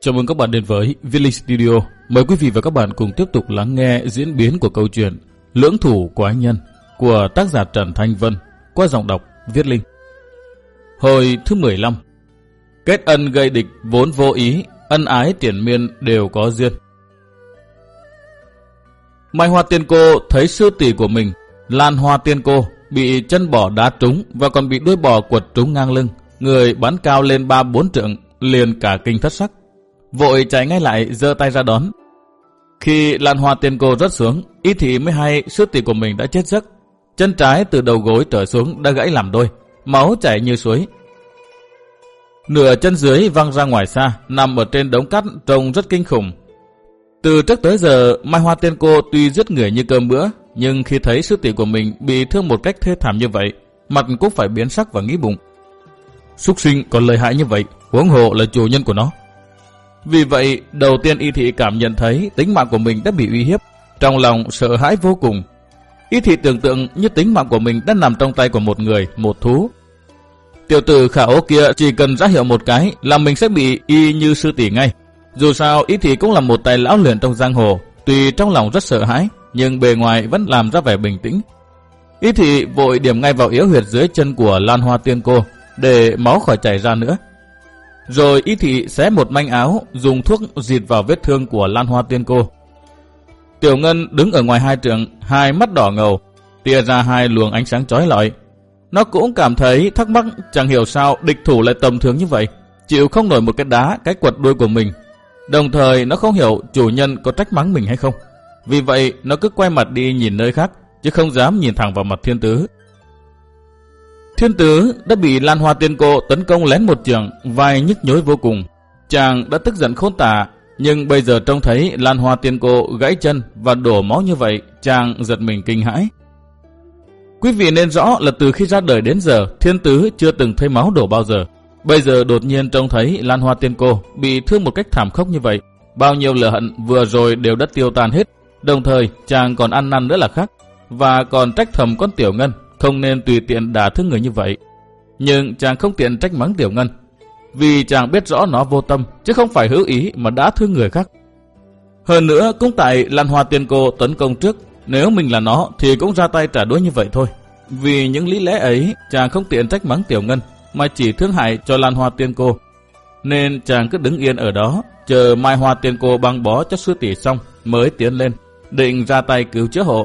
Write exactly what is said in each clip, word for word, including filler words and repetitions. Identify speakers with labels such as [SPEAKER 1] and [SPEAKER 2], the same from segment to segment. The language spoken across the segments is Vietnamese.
[SPEAKER 1] Chào mừng các bạn đến với Viết Linh Studio. Mời quý vị và các bạn cùng tiếp tục lắng nghe diễn biến của câu chuyện Lưỡng Thủ Quái Nhân của tác giả Trần Thanh Vân qua giọng đọc Viết Linh. Hồi thứ mười lăm. Kết ân gây địch vốn vô ý, ân ái triển miên đều có duyên. Mai Hoa Tiên Cô thấy sư tỷ của mình, Lan Hoa Tiên Cô, bị chân bò đá trúng và còn bị đuôi bò quật trúng ngang lưng, người bắn cao lên ba bốn trượng, liền cả kinh thất sắc, vội chạy ngay lại giơ tay ra đón. Khi Lan Hoa Tiên Cô rớt xuống, Y Thị mới hay sư tỷ của mình đã chết giấc. Chân trái từ đầu gối trở xuống đã gãy làm đôi, máu chảy như suối. Nửa chân dưới văng ra ngoài xa, nằm ở trên đống cát trông rất kinh khủng. Từ trước tới giờ, Mai Hoa Tiên Cô tuy giết người như cơm bữa, nhưng khi thấy sư tỷ của mình bị thương một cách thê thảm như vậy, mặt cũng phải biến sắc và nghĩ bụng: súc sinh còn lợi hại như vậy, huống hồ là chủ nhân của nó. Vì vậy, đầu tiên Y Thị cảm nhận thấy tính mạng của mình đã bị uy hiếp, trong lòng sợ hãi vô cùng. Y Thị tưởng tượng như tính mạng của mình đã nằm trong tay của một người, một thú. Tiểu tử khả ố kia chỉ cần ra hiệu một cái là mình sẽ bị y như sư tỷ ngay. Dù sao, Y Thị cũng là một tài lão luyện trong giang hồ, tuy trong lòng rất sợ hãi, nhưng bề ngoài vẫn làm ra vẻ bình tĩnh. Y Thị vội điểm ngay vào yếu huyệt dưới chân của Lan Hoa Tiên Cô, để máu khỏi chảy ra nữa. Rồi Y Thị xé một manh áo, dùng thuốc dịt vào vết thương của Lan Hoa Tiên Cô. Tiểu Ngân đứng ở ngoài hai trượng, hai mắt đỏ ngầu, tia ra hai luồng ánh sáng chói lọi. Nó cũng cảm thấy thắc mắc, chẳng hiểu sao địch thủ lại tầm thường như vậy, chịu không nổi một cái đá, cái quật đuôi của mình. Đồng thời nó không hiểu chủ nhân có trách mắng mình hay không. Vì vậy nó cứ quay mặt đi nhìn nơi khác, chứ không dám nhìn thẳng vào mặt Thiên Tứ. Thiên Tứ đã bị Lan Hoa Tiên Cô tấn công lén một trường, vai nhức nhối vô cùng. Chàng đã tức giận khôn tả, nhưng bây giờ trông thấy Lan Hoa Tiên Cô gãy chân và đổ máu như vậy, chàng giật mình kinh hãi. Quý vị nên rõ là từ khi ra đời đến giờ, Thiên Tứ chưa từng thấy máu đổ bao giờ. Bây giờ đột nhiên trông thấy Lan Hoa Tiên Cô bị thương một cách thảm khốc như vậy, bao nhiêu lửa hận vừa rồi đều đã tiêu tan hết. Đồng thời chàng còn ăn năn nữa là khác, và còn trách thầm con Tiểu Ngân không nên tùy tiện đả thương người như vậy. Nhưng chàng không tiện trách mắng Tiểu Ngân, vì chàng biết rõ nó vô tâm, chứ không phải hữu ý mà đã thương người khác. Hơn nữa cũng tại Lan Hoa Tiên Cô tấn công trước, nếu mình là nó thì cũng ra tay trả đũa như vậy thôi. Vì những lý lẽ ấy, chàng không tiện trách mắng Tiểu Ngân, mà chỉ thương hại cho Lan Hoa Tiên Cô. Nên chàng cứ đứng yên ở đó, chờ Mai Hoa Tiên Cô băng bó cho sư tỷ xong mới tiến lên, định ra tay cứu chữa hộ.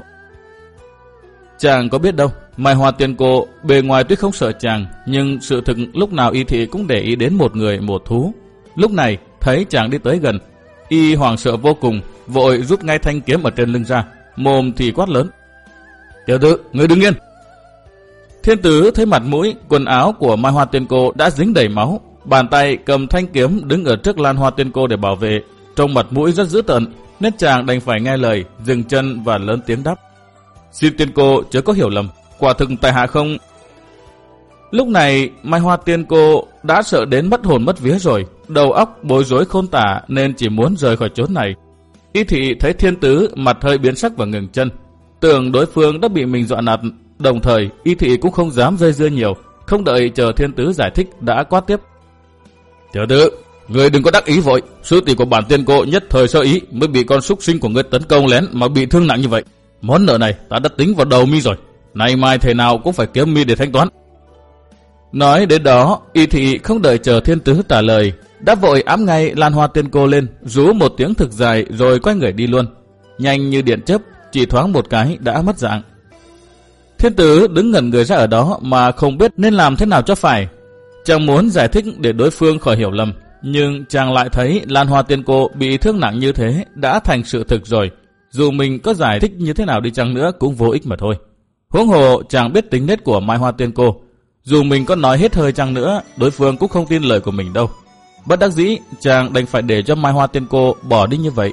[SPEAKER 1] Chàng có biết đâu, Mai Hoa Tiên Cô bề ngoài tuy không sợ chàng, nhưng sự thực lúc nào Y Thị cũng để ý đến một người một thú. Lúc này thấy chàng đi tới gần, y hoảng sợ vô cùng, vội rút ngay thanh kiếm ở trên lưng ra, mồm thì quát lớn: Tiểu tử, ngươi đứng yên! Thiên Tứ thấy mặt mũi, quần áo của Mai Hoa Tiên Cô đã dính đầy máu, bàn tay cầm thanh kiếm đứng ở trước Lan Hoa Tiên Cô để bảo vệ, trông mặt mũi rất dữ tợn, nên chàng đành phải nghe lời, dừng chân và lớn tiếng đáp: Xin Tiên Cô chớ có hiểu lầm, quả thực tại hạ không... Lúc này Mai Hoa Tiên Cô đã sợ đến mất hồn mất vía rồi, đầu óc bối rối khôn tả nên chỉ muốn rời khỏi chốn này. Y Thị thấy Thiên Tứ mặt hơi biến sắc và ngừng chân, tưởng đối phương đã bị mình dọa nạt. Đồng thời Y Thị cũng không dám dây dưa nhiều, không đợi chờ Thiên Tứ giải thích đã quát tiếp: Tiểu tử, ngươi đừng có đắc ý vội, sư tỷ của bản Tiên Cô nhất thời sơ ý mới bị con súc sinh của ngươi tấn công lén mà bị thương nặng như vậy. Món nợ này ta đã tính vào đầu mi rồi, nay mai thế nào cũng phải kiếm mi để thanh toán. Nói đến đó, Y Thị không đợi chờ Thiên Tứ trả lời, đã vội ám ngay Lan Hoa Tiên Cô lên, rú một tiếng thực dài rồi quay người đi luôn, nhanh như điện chớp, chỉ thoáng một cái đã mất dạng. Thiên Tứ đứng ngẩn người ra ở đó mà không biết nên làm thế nào cho phải. Chàng muốn giải thích để đối phương khỏi hiểu lầm, nhưng chàng lại thấy Lan Hoa Tiên Cô bị thương nặng như thế đã thành sự thực rồi, dù mình có giải thích như thế nào đi chăng nữa cũng vô ích mà thôi. Huống hồ chàng biết tính nết của Mai Hoa Tiên Cô, dù mình có nói hết hơi chăng nữa, đối phương cũng không tin lời của mình đâu. Bất đắc dĩ, chàng đành phải để cho Mai Hoa Tiên Cô bỏ đi như vậy.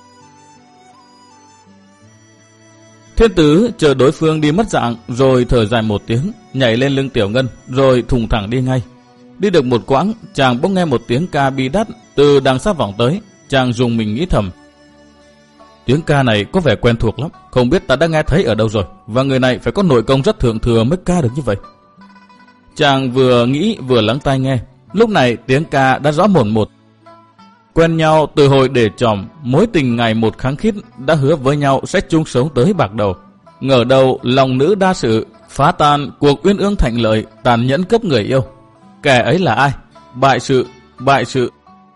[SPEAKER 1] Thiên Tứ chờ đối phương đi mất dạng rồi thở dài một tiếng, nhảy lên lưng Tiểu Ngân rồi thùng thẳng đi ngay. Đi được một quãng, chàng bỗng nghe một tiếng ca bi đát từ đằng xa vọng tới. Chàng dùng mình nghĩ thầm: Tiếng ca này có vẻ quen thuộc lắm, không biết ta đã nghe thấy ở đâu rồi, và người này phải có nội công rất thượng thừa mới ca được như vậy. Chàng vừa nghĩ vừa lắng tai nghe, lúc này tiếng ca đã rõ mồn một: Quen nhau từ hồi để tròm, mối tình ngày một khăng khít, đã hứa với nhau sẽ chung sống tới bạc đầu. Ngờ đâu lòng nữ đa sự, phá tan cuộc uyên ương thạnh lợi, tàn nhẫn cướp người yêu. Kẻ ấy là ai? Bại sự, bại sự.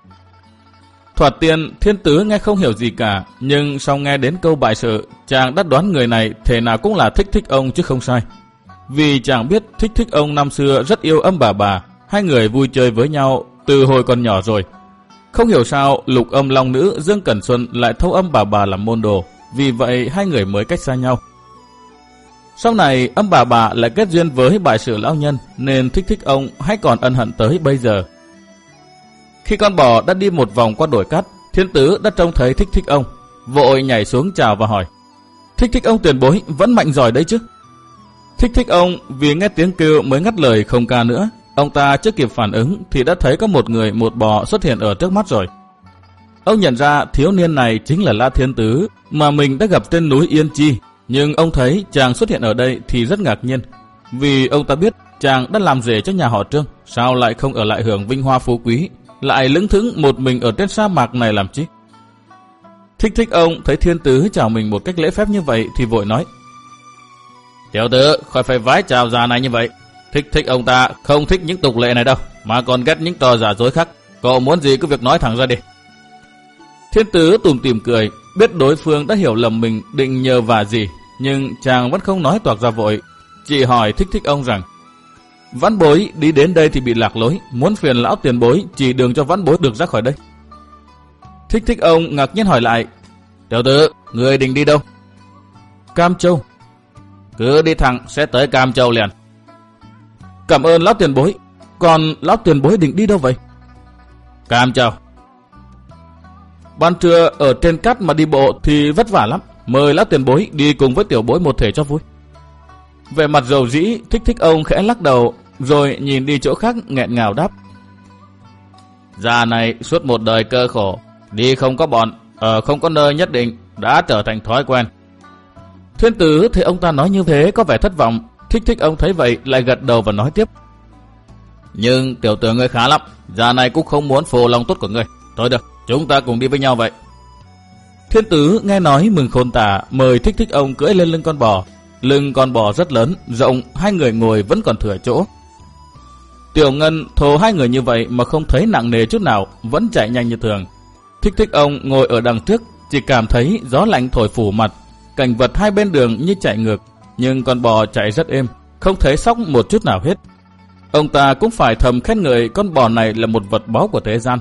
[SPEAKER 1] Thoạt tiên, Thiên Tứ nghe không hiểu gì cả, nhưng sau nghe đến câu bại sự, chàng đã đoán người này thể nào cũng là Thích Thích ông chứ không sai. Vì chàng biết Thích Thích ông năm xưa rất yêu Âm Bà Bà, hai người vui chơi với nhau từ hồi còn nhỏ rồi. Không hiểu sao Lục Âm Long Nữ Dương Cẩn Xuân lại thâu Âm Bà Bà làm môn đồ, vì vậy hai người mới cách xa nhau. Sau này Âm Bà Bà lại kết duyên với bại sự lão nhân, nên Thích Thích ông hay còn ân hận tới bây giờ. Khi con bò đã đi một vòng qua đồi cát, Thiên Tứ đã trông thấy Thích Thích ông, vội nhảy xuống chào và hỏi: Thích Thích ông tiền bối vẫn mạnh giỏi đấy chứ? Thích Thích ông vì nghe tiếng kêu mới ngắt lời không ca nữa. Ông ta chưa kịp phản ứng thì đã thấy có một người một bò xuất hiện ở trước mắt rồi. Ông nhận ra thiếu niên này chính là La Thiên Tứ mà mình đã gặp trên núi Yên Chi, nhưng ông thấy chàng xuất hiện ở đây thì rất ngạc nhiên, vì ông ta biết chàng đã làm rể cho nhà họ Trương, sao lại không ở lại hưởng vinh hoa phú quý, lại lững thững một mình ở trên sa mạc này làm chi. Thích Thích ông thấy Thiên Tứ chào mình một cách lễ phép như vậy thì vội nói: Tiểu tử, khỏi phải vái chào già này như vậy. Thích Thích ông ta không thích những tục lệ này đâu, mà còn ghét những trò giả dối khác. Cậu muốn gì cứ việc nói thẳng ra đi. Thiên Tứ tủm tỉm cười, biết đối phương đã hiểu lầm mình định nhờ vả gì, nhưng chàng vẫn không nói toạc ra vội, chỉ hỏi Thích Thích ông rằng: Vãn bối đi đến đây thì bị lạc lối, muốn phiền lão tiền bối chỉ đường cho vãn bối được ra khỏi đây. Thích Thích ông ngạc nhiên hỏi lại: Tiểu tử, người định đi đâu? Cam Châu. Cứ đi thẳng sẽ tới Cam Châu liền. Cảm ơn lão tiền bối. Còn lão tiền bối định đi đâu vậy? Cam Châu. Ban trưa ở trên cát mà đi bộ thì vất vả lắm, mời lão tiền bối đi cùng với tiểu bối một thể cho vui. Về mặt rầu rĩ, Thích Thích ông khẽ lắc đầu, rồi nhìn đi chỗ khác nghẹn ngào đáp: Già này suốt một đời cơ khổ, đi không có bọn, ở không có nơi nhất định, đã trở thành thói quen. Thiên Tứ thấy ông ta nói như thế có vẻ thất vọng. Thích Thích ông thấy vậy lại gật đầu và nói tiếp: Nhưng tiểu tử ngươi khá lắm, già này cũng không muốn phô lòng tốt của ngươi. Thôi được, chúng ta cùng đi với nhau vậy. Thiên Tứ nghe nói mừng khôn tả, mời Thích Thích ông cưỡi lên lưng con bò. Lưng con bò rất lớn, rộng, hai người ngồi vẫn còn thừa chỗ. Tiểu Ngân thồ hai người như vậy mà không thấy nặng nề chút nào, vẫn chạy nhanh như thường. Thích Thích ông ngồi ở đằng trước, chỉ cảm thấy gió lạnh thổi phủ mặt, cảnh vật hai bên đường như chạy ngược, nhưng con bò chạy rất êm, không thấy sóc một chút nào hết. Ông ta cũng phải thầm khen ngợi con bò này là một vật báu của thế gian.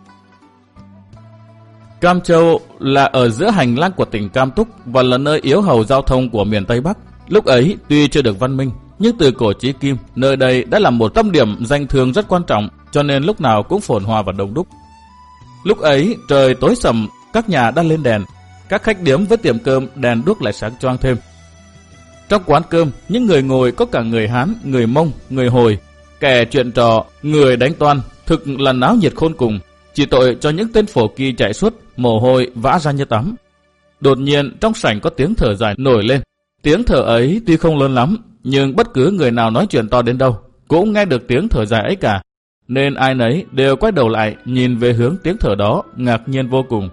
[SPEAKER 1] Cam Châu là ở giữa hành lang của tỉnh Cam Túc và là nơi yếu hầu giao thông của miền Tây Bắc. Lúc ấy tuy chưa được văn minh, nhưng từ cổ chí kim, nơi đây đã là một tâm điểm danh thương rất quan trọng, cho nên lúc nào cũng phồn hoa và đông đúc. Lúc ấy trời tối sầm, các nhà đã lên đèn, các khách điếm với tiệm cơm đèn đuốc lại sáng choang thêm. Trong quán cơm, những người ngồi có cả người Hán, người Mông, người Hồi, kẻ chuyện trò, người đánh toan, thực là náo nhiệt khôn cùng. Chỉ tội cho những tên phổ kỳ chạy suốt, mồ hôi vã ra như tắm. Đột nhiên trong sảnh có tiếng thở dài nổi lên. Tiếng thở ấy tuy không lớn lắm, nhưng bất cứ người nào nói chuyện to đến đâu cũng nghe được tiếng thở dài ấy cả, nên ai nấy đều quay đầu lại nhìn về hướng tiếng thở đó, ngạc nhiên vô cùng.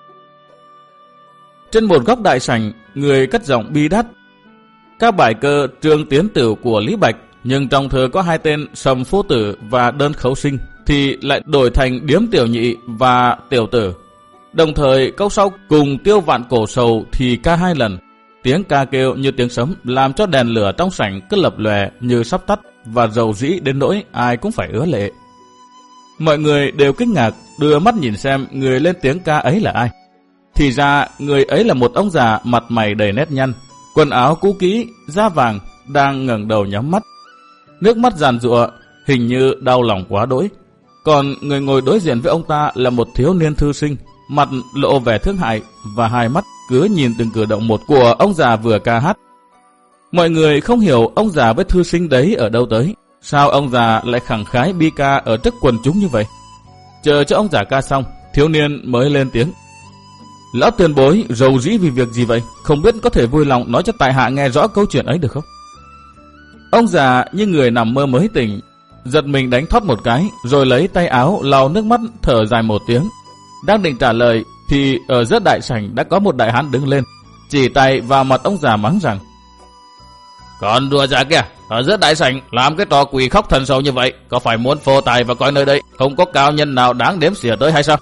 [SPEAKER 1] Trên một góc đại sảnh, người cất giọng bi đát: Các bài cơ Trương Tiến Tử của Lý Bạch, nhưng trong thơ có hai tên Sầm Phu Tử và Đơn Khấu Sinh thì lại đổi thành Điếm Tiểu Nhị và Tiểu Tử. Đồng thời câu sau cùng Tiêu Vạn Cổ Sầu thì ca hai lần. Tiếng ca kêu như tiếng sấm làm cho đèn lửa trong sảnh cứ lập lòe như sắp tắt, và rầu rĩ đến nỗi ai cũng phải ứa lệ. Mọi người đều kinh ngạc đưa mắt nhìn xem người lên tiếng ca ấy là ai. Thì ra người ấy là một ông già mặt mày đầy nét nhăn, quần áo cũ kỹ, da vàng, đang ngẩng đầu nhắm mắt, nước mắt giàn giụa, hình như đau lòng quá đỗi. Còn người ngồi đối diện với ông ta là một thiếu niên thư sinh, mặt lộ vẻ thương hại và hai mắt cứ nhìn từng cử động một của ông già vừa ca hát. Mọi người không hiểu ông già với thư sinh đấy ở đâu tới, sao ông già lại khẳng khái bi ca ở trước quần chúng như vậy. Chờ cho ông già ca xong, thiếu niên mới lên tiếng: Lão tiền bối rầu rĩ vì việc gì vậy? Không biết có thể vui lòng nói cho tại hạ nghe rõ câu chuyện ấy được không? Ông già như người nằm mơ mới tỉnh, giật mình đánh thoát một cái, rồi lấy tay áo lau nước mắt, thở dài một tiếng. Đang định trả lời thì ở giữa đại sảnh đã có một đại hán đứng lên, chỉ tay vào mặt ông già mắng rằng: Còn đùa già kìa, ở giữa đại sảnh làm cái trò quỷ khóc thần sầu như vậy, có phải muốn phô tài và coi nơi đây không có cao nhân nào đáng đếm xỉa tới hay sao?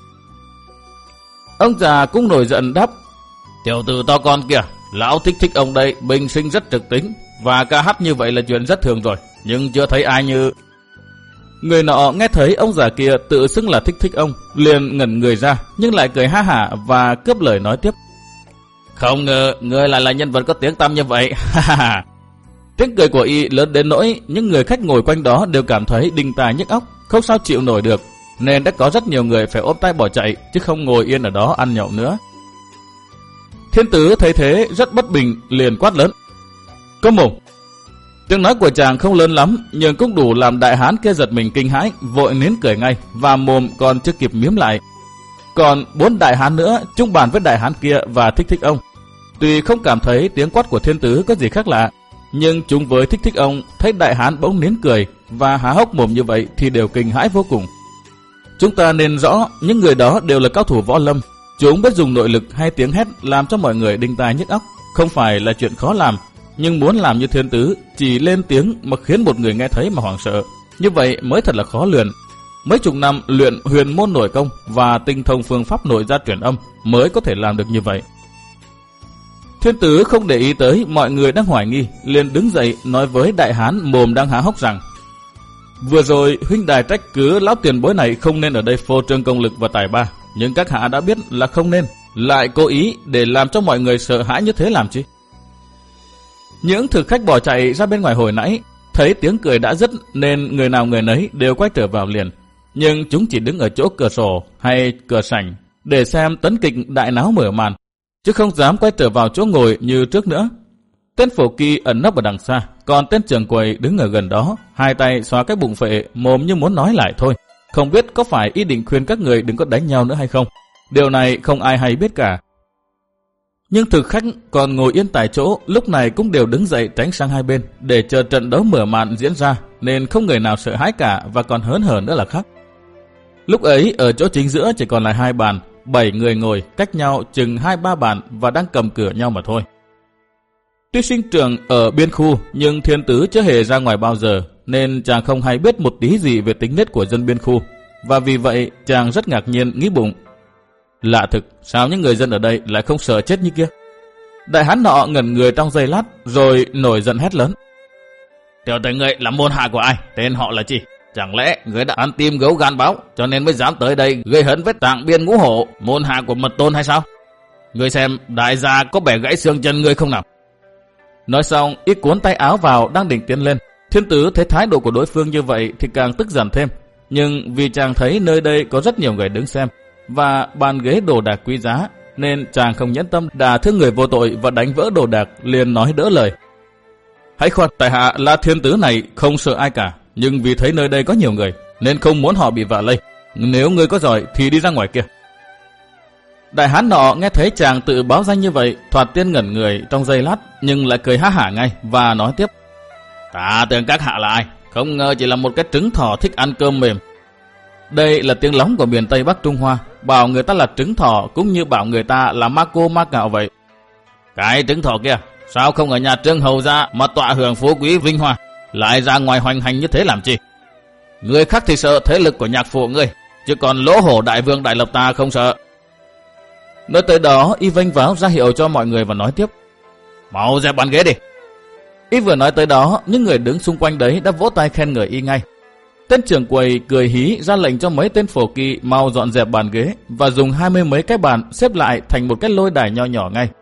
[SPEAKER 1] Ông già cũng nổi giận đáp: Tiểu tử to con kìa, lão thích thích ông đây bình sinh rất trực tính, và ca hát như vậy là chuyện rất thường rồi, nhưng chưa thấy ai như... Người nọ nghe thấy ông già kia tự xưng là thích thích ông, liền ngẩn người ra, nhưng lại cười ha hả và cướp lời nói tiếp: Không ngờ người lại là nhân vật có tiếng tăm như vậy. Tiếng cười của y lớn đến nỗi những người khách ngồi quanh đó đều cảm thấy đinh tai nhức óc, không sao chịu nổi được, nên đã có rất nhiều người phải ôm tay bỏ chạy, chứ không ngồi yên ở đó ăn nhậu nữa. Thiên Tứ thấy thế rất bất bình, liền quát lớn: Câm mồm! Tiếng nói của chàng không lớn lắm, nhưng cũng đủ làm đại hán kia giật mình kinh hãi, vội nín cười ngay, và mồm còn chưa kịp miếm lại. Còn bốn đại hán nữa chung bàn với đại hán kia và thích thích ông. Tuy không cảm thấy tiếng quát của Thiên Tứ có gì khác lạ, nhưng chúng với thích thích ông thấy đại hán bỗng nín cười và há hốc mồm như vậy thì đều kinh hãi vô cùng. Chúng ta nên rõ những người đó đều là cao thủ võ lâm, chúng biết dùng nội lực hay tiếng hét làm cho mọi người đinh tai nhức óc, không phải là chuyện khó làm. Nhưng muốn làm như Thiên Tứ chỉ lên tiếng mà khiến một người nghe thấy mà hoảng sợ, như vậy mới thật là khó lường. Mấy chục năm luyện huyền môn nội công và tinh thông phương pháp nội gia truyền âm mới có thể làm được như vậy. Thiên Tứ không để ý tới mọi người đang hoài nghi, liền đứng dậy nói với đại hán mồm đang há hốc rằng: Vừa rồi huynh đài trách cứ lão tiền bối này không nên ở đây phô trương công lực và tài ba, nhưng các hạ đã biết là không nên, lại cố ý để làm cho mọi người sợ hãi như thế làm chi? Những thực khách bỏ chạy ra bên ngoài hồi nãy thấy tiếng cười đã dứt nên người nào người nấy đều quay trở vào liền, nhưng chúng chỉ đứng ở chỗ cửa sổ hay cửa sảnh để xem tấn kịch đại náo mở màn, chứ không dám quay trở vào chỗ ngồi như trước nữa. Tên phổ kỳ ẩn nấp ở đằng xa, còn tên trưởng quầy đứng ở gần đó, hai tay xóa cái bụng phệ, mồm như muốn nói lại thôi, không biết có phải ý định khuyên các người đừng có đánh nhau nữa hay không. Điều này không ai hay biết cả. Nhưng thực khách còn ngồi yên tại chỗ lúc này cũng đều đứng dậy tránh sang hai bên để chờ trận đấu mở màn diễn ra, nên không người nào sợ hãi cả và còn hớn hở nữa là khác. Lúc ấy ở chỗ chính giữa chỉ còn lại hai bàn, bảy người ngồi cách nhau chừng hai ba bàn và đang cầm cửa nhau mà thôi. Tuy sinh trưởng ở biên khu nhưng Thiên Tứ chưa hề ra ngoài bao giờ, nên chàng không hay biết một tí gì về tính nết của dân biên khu, và vì vậy chàng rất ngạc nhiên nghĩ bụng: Lạ thực, sao những người dân ở đây lại không sợ chết như kia? Đại hán nọ ngẩn người trong giây lát rồi nổi giận hét lớn: Tiểu tử người là môn hạ của ai? Tên họ là chi? Chẳng lẽ người đã ăn tim gấu gan báo cho nên mới dám tới đây gây hấn với Tạng Biên Ngũ Hổ, môn hạ của Mật Tôn hay sao? Người xem đại gia có bẻ gãy xương chân người không nào? Nói xong y cuốn tay áo vào đang định tiến lên. Thiên Tứ thấy thái độ của đối phương như vậy thì càng tức giận thêm, nhưng vì chàng thấy nơi đây có rất nhiều người đứng xem và bàn ghế đồ đạc quý giá, nên chàng không nhẫn tâm đả thương người vô tội và đánh vỡ đồ đạc, liền nói đỡ lời: Hãy khoan, tại hạ là Thiên Tứ này không sợ ai cả, nhưng vì thấy nơi đây có nhiều người nên không muốn họ bị vạ lây. Nếu ngươi có giỏi thì đi ra ngoài kia. Đại hán nọ nghe thấy chàng tự báo danh như vậy, thoạt tiên ngẩn người trong giây lát, nhưng lại cười ha hả ngay và nói tiếp: Ta tưởng các hạ là ai, không ngờ chỉ là một cái trứng thỏ thích ăn cơm mềm. Đây là tiếng lóng của miền Tây Bắc Trung Hoa, bảo người ta là trứng thỏ cũng như bảo người ta là ma cô ma cạo vậy. Cái trứng thỏ kia, sao không ở nhà Trương hầu ra mà tọa hưởng phú quý vinh hoa, lại ra ngoài hoành hành như thế làm chi? Người khác thì sợ thế lực của nhạc phụ ngươi, chứ còn lỗ hổ đại vương đại lộc ta không sợ. Nói tới đó, y vênh váo ra hiệu cho mọi người và nói tiếp: Mau dẹp bàn ghế đi. Y vừa nói tới đó, những người đứng xung quanh đấy đã vỗ tay khen ngợi y ngay. Tên trưởng quầy cười hí ra lệnh cho mấy tên phổ kỳ mau dọn dẹp bàn ghế và dùng hai mươi mấy cái bàn xếp lại thành một cái lôi đài nho nhỏ ngay.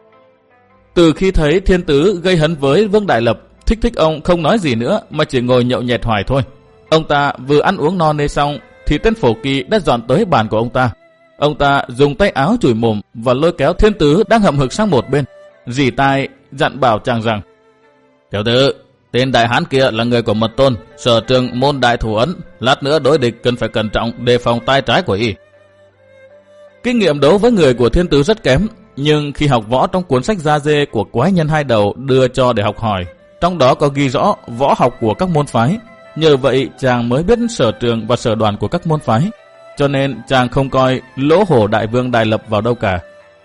[SPEAKER 1] Từ khi thấy Thiên Tứ gây hấn với Vương Đại Lập, thích thích ông không nói gì nữa mà chỉ ngồi nhậu nhẹt hoài thôi. Ông ta vừa ăn uống no nê xong thì tên phổ kỳ đã dọn tới bàn của ông ta. Ông ta dùng tay áo chùi mồm và lôi kéo Thiên Tứ đang hậm hực sang một bên, rỉ tai dặn bảo chàng rằng: Tiểu tử, tên đại hán kia là người của Mật Tôn, sở trường môn đại thủ ấn, lát nữa đối địch cần phải cẩn trọng đề phòng tay trái của y. Kinh nghiệm đấu với người của Thiên Tứ rất kém, nhưng khi học võ trong cuốn sách da dê của quái nhân hai đầu đưa cho để học hỏi, trong đó có ghi rõ võ học của các môn phái. Nhờ vậy chàng mới biết sở trường và sở đoàn của các môn phái. cho nên chàng không coi Lỗ Hổ đại vương Đại Lập vào đâu cả.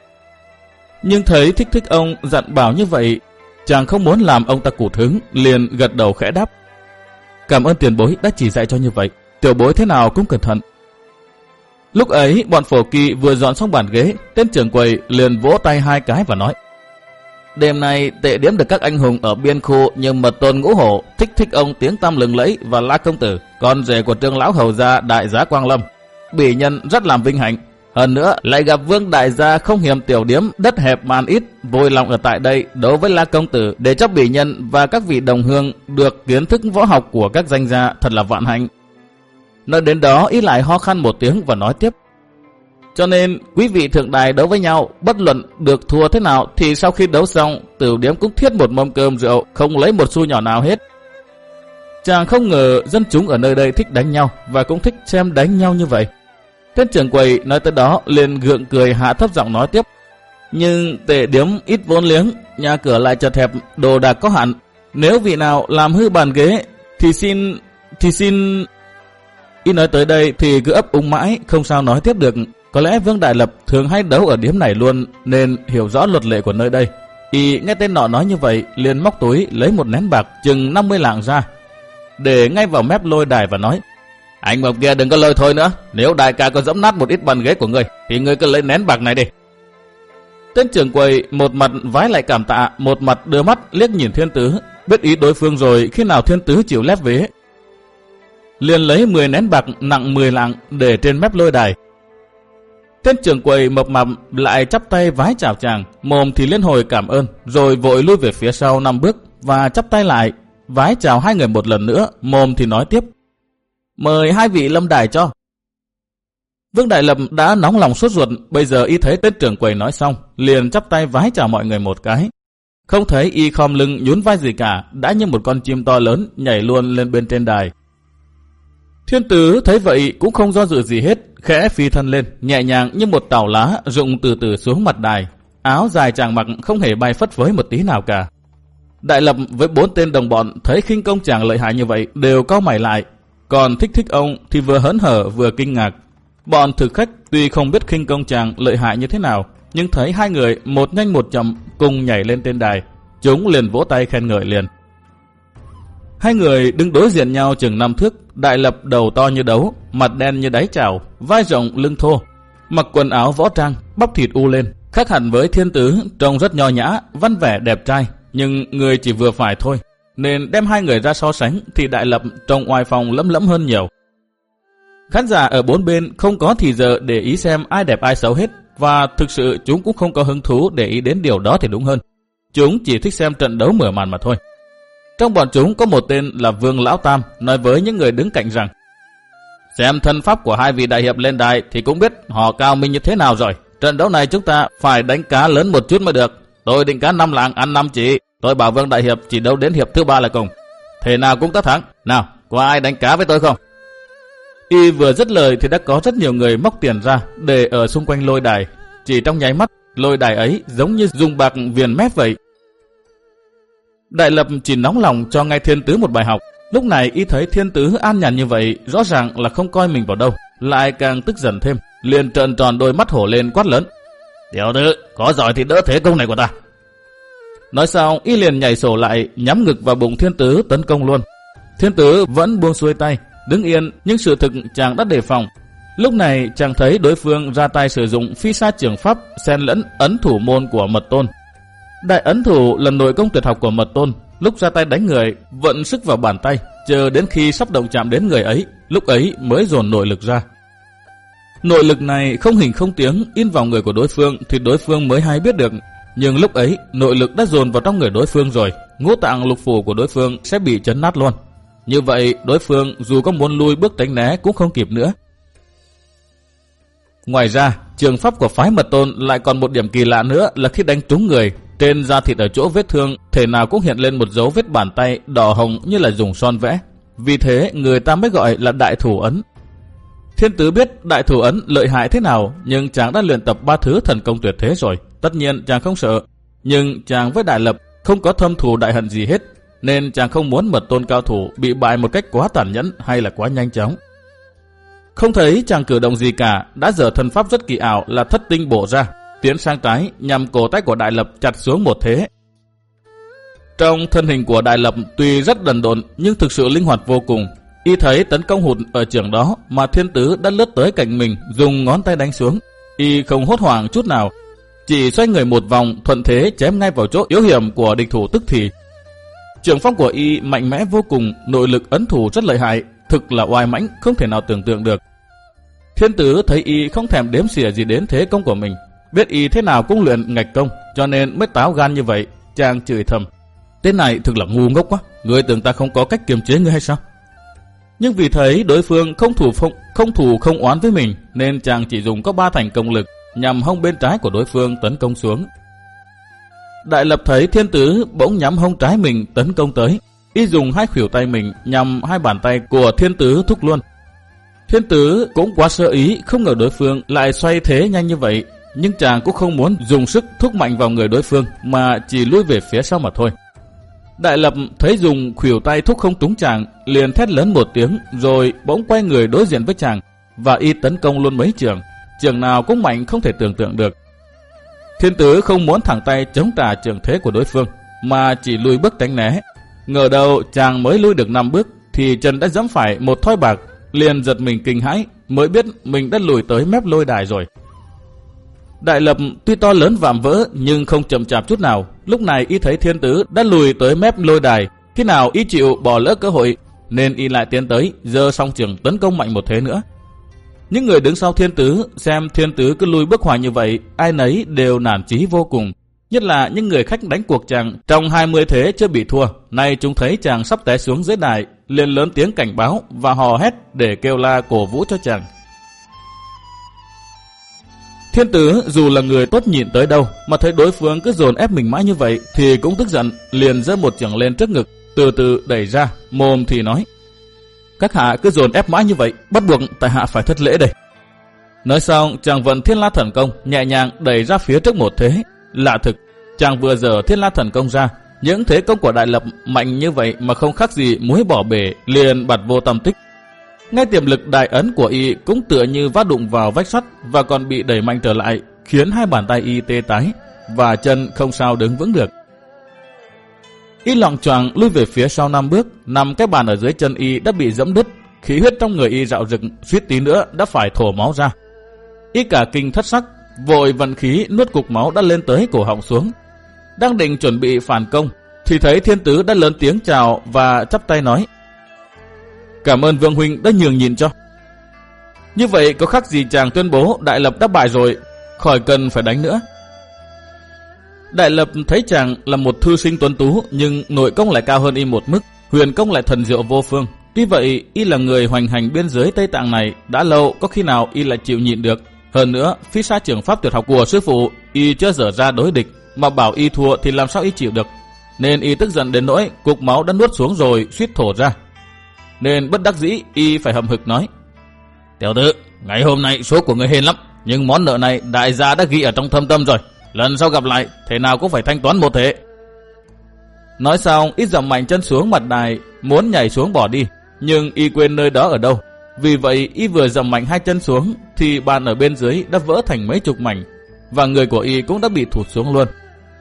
[SPEAKER 1] Nhưng thấy Thích Thích ông dặn bảo như vậy, chàng không muốn làm ông ta cụt hứng, liền gật đầu khẽ đáp: Cảm ơn tiền bối đã chỉ dạy cho như vậy, tiểu bối thế nào cũng cẩn thận. Lúc ấy bọn Phổ Kỳ vừa dọn xong bàn ghế, tên trưởng quầy liền vỗ tay hai cái và nói: Đêm nay tệ điếm được các anh hùng ở biên khu như Mật Tôn Ngũ Hổ, Thích Thích ông tiếng tăm lừng lẫy và La công tử, con rể của Trương lão hầu gia Đại giá Quang Lâm. Bỉ nhân rất làm vinh hạnh. Hơn nữa lại gặp Vương đại gia không hiềm tiểu điếm, đất hẹp màn ít, vui lòng ở tại đây đối với La công tử để cho bỉ nhân và các vị đồng hương được kiến thức võ học của các danh gia, thật là vạn hạnh. Nói đến đó ý lại ho khan một tiếng và nói tiếp: Cho nên quý vị thượng đài đấu với nhau, bất luận được thua thế nào thì sau khi đấu xong, tiểu điếm cũng thiết một mâm cơm rượu, không lấy một xu nhỏ nào hết. Chàng không ngờ dân chúng ở nơi đây thích đánh nhau và cũng thích xem đánh nhau như vậy. Tên trưởng quầy nói tới đó liền gượng cười hạ thấp giọng nói tiếp: Nhưng tệ điếm ít vốn liếng, nhà cửa lại chật hẹp, đồ đạc có hạn. Nếu vị nào làm hư bàn ghế thì xin... thì xin... Y nói tới đây thì cứ ấp úng mãi, không sao nói tiếp được. Có lẽ Vương Đại Lập thường hay đấu ở điếm này luôn, nên hiểu rõ luật lệ của nơi đây. Y nghe tên nọ nói như vậy, liền móc túi lấy một nén bạc chừng năm mươi lạng ra, để ngay vào mép Lôi Đài và nói: Anh Mập kia đừng có lời thôi nữa, nếu đại ca có dẫm nát một ít bàn ghế của ngươi thì ngươi cứ lấy nén bạc này đi. Tên trưởng quầy một mặt vái lại cảm tạ, một mặt đưa mắt liếc nhìn Thiên Tứ, biết ý đối phương rồi, khi nào Thiên Tứ chịu lép vế, liền lấy mười nén bạc nặng mười lạng để trên mép Lôi Đài. Tên trưởng quầy mập mạp lại chắp tay vái chào chàng, mồm thì liên hồi cảm ơn, rồi vội lui về phía sau năm bước và chắp tay lại vái chào hai người một lần nữa, mồm thì nói tiếp: Mời hai vị lâm đài cho. Vương Đại Lập đã nóng lòng sốt ruột, bây giờ y thấy tên trưởng quầy nói xong, liền chắp tay vái chào mọi người một cái. Không thấy y khom lưng nhún vai gì cả, đã như một con chim to lớn nhảy luôn lên bên trên đài. Thiên Tứ thấy vậy cũng không do dự gì hết, khẽ phi thân lên, nhẹ nhàng như một tàu lá rụng từ từ xuống mặt đài. Áo dài chàng mặc không hề bay phất phới một tí nào cả. Đại Lập với bốn tên đồng bọn thấy khinh công chàng lợi hại như vậy đều cau mày lại, còn Thích Thích ông thì vừa hớn hở vừa kinh ngạc. Bọn thực khách tuy không biết khinh công chàng lợi hại như thế nào, nhưng thấy hai người một nhanh một chậm cùng nhảy lên trên đài, chúng liền vỗ tay khen ngợi liền. Hai người đứng đối diện nhau chừng năm thước. Đại Lập đầu to như đấu, mặt đen như đáy chảo, vai rộng lưng thô, mặc quần áo võ trang, bắp thịt u lên, khác hẳn với Thiên Tứ trông rất nho nhã, văn vẻ đẹp trai, nhưng người chỉ vừa phải thôi, nên đem hai người ra so sánh thì Đại Lập trông oai phong lẫm lẫm hơn nhiều. Khán giả ở bốn bên không có thì giờ để ý xem ai đẹp ai xấu hết, và thực sự chúng cũng không có hứng thú để ý đến điều đó thì đúng hơn. Chúng chỉ thích xem trận đấu mở màn mà thôi. Trong bọn chúng có một tên là Vương Lão Tam nói với những người đứng cạnh rằng: Xem thân pháp của hai vị đại hiệp lên đài thì cũng biết họ cao minh như thế nào rồi. Trận đấu này chúng ta phải đánh cá lớn một chút mới được. Tôi định cá năm lạng ăn năm chỉ. Tôi bảo Vương đại hiệp chỉ đấu đến hiệp thứ ba là cùng. Thế nào cũng tất thắng. Nào, có ai đánh cá với tôi không? Y vừa dứt lời thì đã có rất nhiều người móc tiền ra để ở xung quanh Lôi Đài. Chỉ trong nháy mắt, Lôi Đài ấy giống như dùng bạc viền mép vậy. Đại Lập chỉ nóng lòng cho ngay Thiên Tứ một bài học. Lúc này y thấy Thiên Tứ an nhàn như vậy, rõ ràng là không coi mình vào đâu, lại càng tức giận thêm, liền trợn tròn đôi mắt hổ lên quát lớn: Tiểu tử, có giỏi thì đỡ thế công này của ta. Nói xong y liền nhảy sổ lại, nhắm ngực vào bụng Thiên Tứ tấn công luôn. Thiên Tứ vẫn buông xuôi tay, đứng yên, nhưng sự thực chàng đã đề phòng. Lúc này chàng thấy đối phương ra tay sử dụng phi sa trường pháp xen lẫn ấn thủ môn của Mật Tôn. Đại ấn thủ là nội công tuyệt học của Mật Tôn, lúc ra tay đánh người vận sức vào bàn tay, chờ đến khi sắp động chạm đến người ấy, lúc ấy mới dồn nội lực ra. Nội lực này không hình không tiếng in vào người của đối phương thì đối phương mới hay biết được, nhưng lúc ấy nội lực đã dồn vào trong người đối phương rồi, ngũ tạng lục phủ của đối phương sẽ bị chấn nát luôn. Như vậy đối phương dù có muốn lui bước tránh né cũng không kịp nữa. Ngoài ra, trường pháp của phái Mật Tôn lại còn một điểm kỳ lạ nữa là khi đánh trúng người, trên da thịt ở chỗ vết thương thể nào cũng hiện lên một dấu vết bàn tay đỏ hồng như là dùng son vẽ. Vì thế người ta mới gọi là đại thủ ấn. Thiên Tứ biết đại thủ ấn lợi hại thế nào, nhưng chàng đã luyện tập ba thứ thần công tuyệt thế rồi, tất nhiên chàng không sợ. Nhưng chàng với Đại Lập không có thâm thù đại hận gì hết, nên chàng không muốn Mật Tôn cao thủ bị bại một cách quá tàn nhẫn hay là quá nhanh chóng. Không thấy chàng cử động gì cả, đã dở thần pháp rất kỳ ảo là thất tinh bổ ra, tiến sang trái nhằm cổ tay của Đại Lập chặt xuống một thế. Trong thân hình của Đại Lập tuy rất đần độn nhưng thực sự linh hoạt vô cùng. Y thấy tấn công hụt ở trường đó mà Thiên Tứ đã lướt tới cạnh mình, dùng ngón tay đánh xuống. Y không hốt hoảng chút nào, chỉ xoay người một vòng thuận thế chém ngay vào chỗ yếu hiểm của địch thủ tức thì. Trường phong của Y mạnh mẽ vô cùng, nội lực ấn thủ rất lợi hại, thực là oai mãnh không thể nào tưởng tượng được. Thiên Tứ thấy Y không thèm đếm xỉa gì đến thế công của mình, biết Y thế nào cũng luyện ngạch công, cho nên mới táo gan như vậy. Chàng chửi thầm: tên này thực là ngu ngốc quá, ngươi tưởng ta không có cách kiềm chế ngươi hay sao? Nhưng vì thấy đối phương không thủ không, không thủ không oán với mình, nên chàng chỉ dùng có ba thành công lực nhằm hông bên trái của đối phương tấn công xuống. Đại Lập thấy Thiên Tứ bỗng nhắm hông trái mình tấn công tới, Y dùng hai khuỷu tay mình nhằm hai bàn tay của Thiên Tứ thúc luôn. Thiên Tứ cũng quá sơ ý, không ngờ đối phương lại xoay thế nhanh như vậy, nhưng chàng cũng không muốn dùng sức thúc mạnh vào người đối phương mà chỉ lùi về phía sau mà thôi. Đại Lập thấy dùng khuỷu tay thúc không trúng chàng, liền thét lớn một tiếng rồi bỗng quay người đối diện với chàng và Y tấn công luôn mấy trường, trường nào cũng mạnh không thể tưởng tượng được. Thiên Tứ không muốn thẳng tay chống trả trường thế của đối phương mà chỉ lùi bước tránh né. Ngờ đâu chàng mới lùi được năm bước thì chân đã giẫm phải một thoi bạc, liền giật mình kinh hãi, mới biết mình đã lùi tới mép lôi đài rồi. Đại Lập tuy to lớn vạm vỡ nhưng không chậm chạp chút nào. Lúc này Y thấy Thiên Tứ đã lùi tới mép lôi đài, khi nào Y chịu bỏ lỡ cơ hội, nên Y lại tiến tới giơ song trường tấn công mạnh một thế nữa. Những người đứng sau Thiên Tứ xem Thiên Tứ cứ lùi bước hoài như vậy, ai nấy đều nản chí vô cùng. Nhất là những người khách đánh cuộc chàng trong hai mươi thế chưa bị thua, nay chúng thấy chàng sắp té xuống dưới đài, liền lớn tiếng cảnh báo và hò hét để kêu la cổ vũ cho chàng. Thiên Tứ dù là người tốt nhịn tới đâu mà thấy đối phương cứ dồn ép mình mãi như vậy thì cũng tức giận, liền giơ một chưởng lên trước ngực, từ từ đẩy ra, mồm thì nói: các hạ cứ dồn ép mãi như vậy, bắt buộc tại hạ phải thất lễ đây. Nói xong chàng vận Thiên La Thần Công nhẹ nhàng đẩy ra phía trước một thế. Lạ thực, chàng vừa dở Thiên La Thần Công ra, những thế công của Đại Lập mạnh như vậy mà không khác gì muối bỏ bể, liền bạt vô tâm tích. Ngay tiềm lực đại ấn của Y cũng tựa như vát đụng vào vách sắt và còn bị đẩy mạnh trở lại, khiến hai bàn tay Y tê tái và chân không sao đứng vững được. Y loạng choạng lui về phía sau năm bước, nằm cái bàn ở dưới chân Y đã bị giẫm đứt, khí huyết trong người Y rạo rực, suýt tí nữa đã phải thổ máu ra. Y cả kinh thất sắc, vội vận khí nuốt cục máu đã lên tới cổ họng xuống. Đang định chuẩn bị phản công thì thấy Thiên Tứ đã lớn tiếng chào và chắp tay nói: cảm ơn Vương huynh đã nhường nhịn cho. Như vậy có khác gì chàng tuyên bố Đại Lập đã bại rồi, khỏi cần phải đánh nữa. Đại Lập thấy chàng là một thư sinh tuấn tú, nhưng nội công lại cao hơn Y một mức, huyền công lại thần diệu vô phương. Tuy vậy Y là người hoành hành biên giới Tây Tạng này đã lâu, có khi nào Y lại chịu nhịn được. Hơn nữa phi sa trường pháp tuyệt học của sư phụ Y chưa dở ra đối địch, mà bảo Y thua thì làm sao Y chịu được. Nên Y tức giận đến nỗi cục máu đã nuốt xuống rồi suýt thổ ra. Nên bất đắc dĩ Y phải hậm hực nói: tiểu tử, ngày hôm nay số của người hên lắm, nhưng món nợ này đại gia đã ghi ở trong thâm tâm rồi, lần sau gặp lại thế nào cũng phải thanh toán một thế. Nói xong Y dậm mạnh chân xuống mặt đài, muốn nhảy xuống bỏ đi, nhưng Y quên nơi đó ở đâu. Vì vậy Y vừa dậm mạnh hai chân xuống thì bàn ở bên dưới đã vỡ thành mấy chục mảnh, và người của Y cũng đã bị thụt xuống luôn.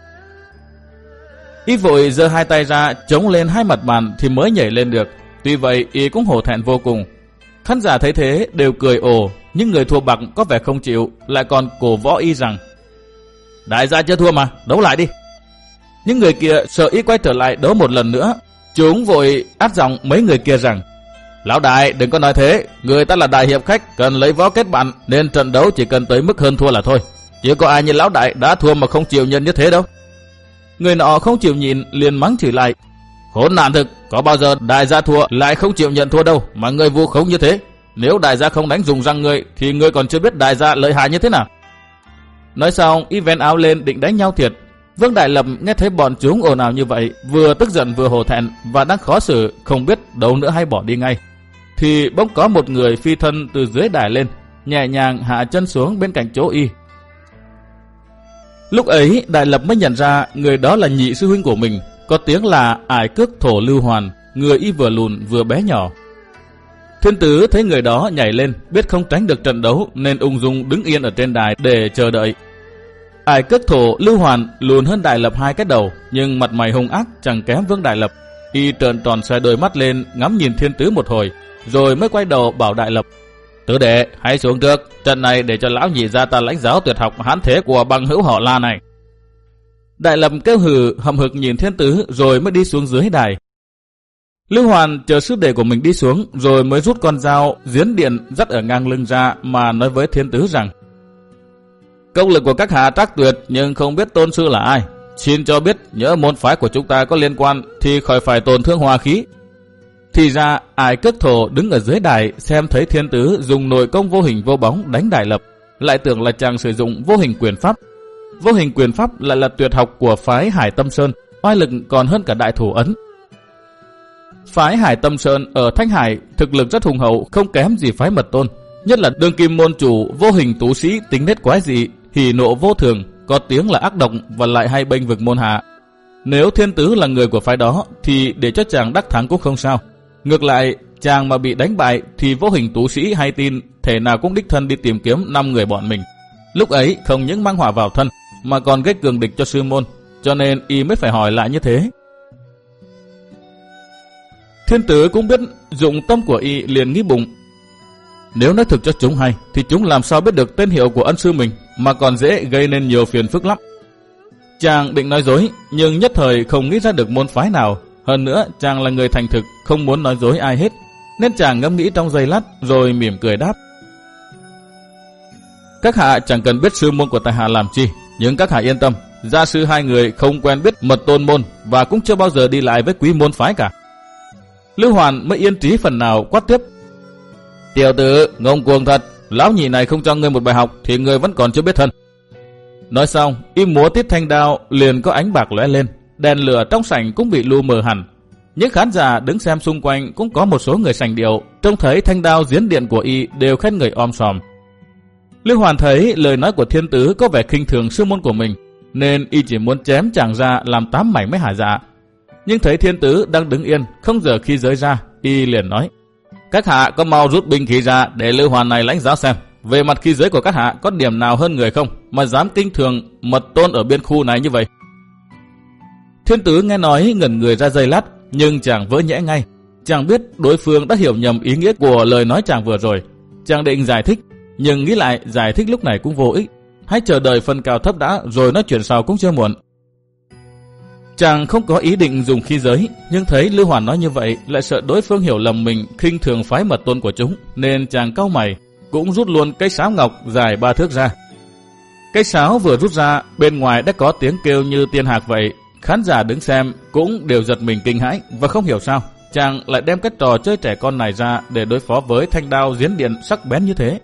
[SPEAKER 1] Y vội giơ hai tay ra chống lên hai mặt bàn thì mới nhảy lên được. Tuy vậy Y cũng hổ thẹn vô cùng. Khán giả thấy thế đều cười ồ, nhưng người thua bạc có vẻ không chịu, lại còn cổ võ Y rằng: đại gia chưa thua mà, đấu lại đi. Những người kia sợ Y quay trở lại đấu một lần nữa, chúng vội át giọng mấy người kia rằng: lão đại đừng có nói thế, người ta là đại hiệp khách, cần lấy võ kết bạn, nên trận đấu chỉ cần tới mức hơn thua là thôi, chứ có ai như lão đại đã thua mà không chịu nhận như thế đâu. Người nọ không chịu nhịn liền mắng chửi lại: khốn nạn thực, có bao giờ đại gia thua lại không chịu nhận thua đâu mà ngươi vu khống như thế. Nếu đại gia không đánh dùng răng ngươi thì ngươi còn chưa biết đại gia lợi hại như thế nào. Nói xong Y vén áo lên định đánh nhau thiệt. Vương Đại Lập nghe thấy bọn chúng ồn ào như vậy, vừa tức giận vừa hổ thẹn và đang khó xử, không biết đấu nữa hay bỏ đi ngay, thì bỗng có một người phi thân từ dưới đài lên, nhẹ nhàng hạ chân xuống bên cạnh chỗ Y. Lúc ấy Đại Lập mới nhận ra người đó là nhị sư huynh của mình, có tiếng là Ải Cước Thổ Lưu Hoàn, người Y vừa lùn vừa bé nhỏ. Thiên Tứ thấy người đó nhảy lên, biết không tránh được trận đấu nên ung dung đứng yên ở trên đài để chờ đợi. Ải Cước Thổ Lưu Hoàn lùn hơn Đại Lập hai cái đầu, nhưng mặt mày hung ác chẳng kém Vương Đại Lập. Y trợn tròn xoe đôi mắt lên ngắm nhìn Thiên Tứ một hồi, rồi mới quay đầu bảo Đại Lập: Tứ đệ, hãy xuống trước, trận này để cho lão nhị gia ta lãnh giáo tuyệt học hán thế của bằng hữu họ La này. Đại Lập kêu hừ hậm hực nhìn Thiên Tứ rồi mới đi xuống dưới đài. Lưu Hoàn chờ sư đệ của mình đi xuống rồi mới rút con dao diến điện dắt ở ngang lưng ra mà nói với Thiên Tứ rằng: Công lực của các hạ trắc tuyệt nhưng không biết tôn sư là ai. Xin cho biết nhớ môn phái của chúng ta có liên quan thì khỏi phải tổn thương hòa khí. Thì ra Ải Cước Thổ đứng ở dưới đài xem thấy Thiên Tứ dùng nội công vô hình vô bóng đánh Đại Lập, lại tưởng là chàng sử dụng vô hình quyền pháp. Vô hình quyền pháp lại là tuyệt học của phái Hải Tâm Sơn, oai lực còn hơn cả Đại Thủ Ấn. Phái Hải Tâm Sơn ở Thanh Hải thực lực rất hùng hậu, không kém gì phái Mật Tôn, nhất là đương kim môn chủ vô hình tú sĩ tính nết quái dị, hỉ nộ vô thường, có tiếng là ác độc và lại hay bênh vực môn hạ. Nếu Thiên Tứ là người của phái đó thì để cho chàng đắc thắng cũng không sao. Ngược lại, chàng mà bị đánh bại thì vô hình tú sĩ hay tin thể nào cũng đích thân đi tìm kiếm năm người bọn mình. Lúc ấy không những mang họa vào thân mà còn gây cường địch cho sư môn, cho nên y mới phải hỏi lại như thế. Thiên Tứ cũng biết dụng tâm của y, liền nghĩ bụng: Nếu nói thực cho chúng hay thì chúng làm sao biết được tên hiệu của ân sư mình, mà còn dễ gây nên nhiều phiền phức lắm. Chàng định nói dối nhưng nhất thời không nghĩ ra được môn phái nào. Hơn nữa chàng là người thành thực, không muốn nói dối ai hết, nên chàng ngẫm nghĩ trong giây lát rồi mỉm cười đáp: Các hạ chẳng cần biết sư môn của tại hạ làm chi, nhưng các hạ yên tâm, gia sư hai người không quen biết Mật Tôn môn và cũng chưa bao giờ đi lại với quý môn phái cả. Lưu Hoàn mới yên trí phần nào quát tiếp: Tiểu tử ngông cuồng thật, lão nhị này không cho ngươi một bài học thì ngươi vẫn còn chưa biết thân. Nói xong y múa tít thanh đao, liền có ánh bạc lóe lên, đèn lửa trong sảnh cũng bị lu mờ hẳn. Những khán giả đứng xem xung quanh cũng có một số người sành điệu, trông thấy thanh đao diến điện của y đều khen người om sòm. Lưu Hoàn thấy lời nói của Thiên Tứ có vẻ khinh thường sư môn của mình, nên y chỉ muốn chém chàng ra làm tám mảnh mới hả dạ. Nhưng thấy Thiên Tứ đang đứng yên không dở khí giới ra, y liền nói: Các hạ có mau rút binh khí ra để Lưu Hoàn này lãnh giáo xem, về mặt khí giới của các hạ có điểm nào hơn người không mà dám kinh thường Mật Tôn ở biên khu này như vậy. Thiên Tứ nghe nói ngẩn người ra giây lát, nhưng chàng vỡ nhẽ ngay. Chàng biết đối phương đã hiểu nhầm ý nghĩa của lời nói chàng vừa rồi. Chàng định giải thích, nhưng nghĩ lại giải thích lúc này cũng vô ích. Hãy chờ đợi phân cao thấp đã rồi nói chuyện sau cũng chưa muộn. Chàng không có ý định dùng khí giới, nhưng thấy Lưu Hoàn nói như vậy lại sợ đối phương hiểu lầm mình khinh thường phái Mật Tôn của chúng, nên chàng cau mày, cũng rút luôn cây sáo ngọc dài ba thước ra. Cây sáo vừa rút ra, bên ngoài đã có tiếng kêu như tiên hạc vậy. Khán giả đứng xem cũng đều giật mình kinh hãi và không hiểu sao chàng lại đem cái trò chơi trẻ con này ra để đối phó với thanh đao diến điện sắc bén như thế.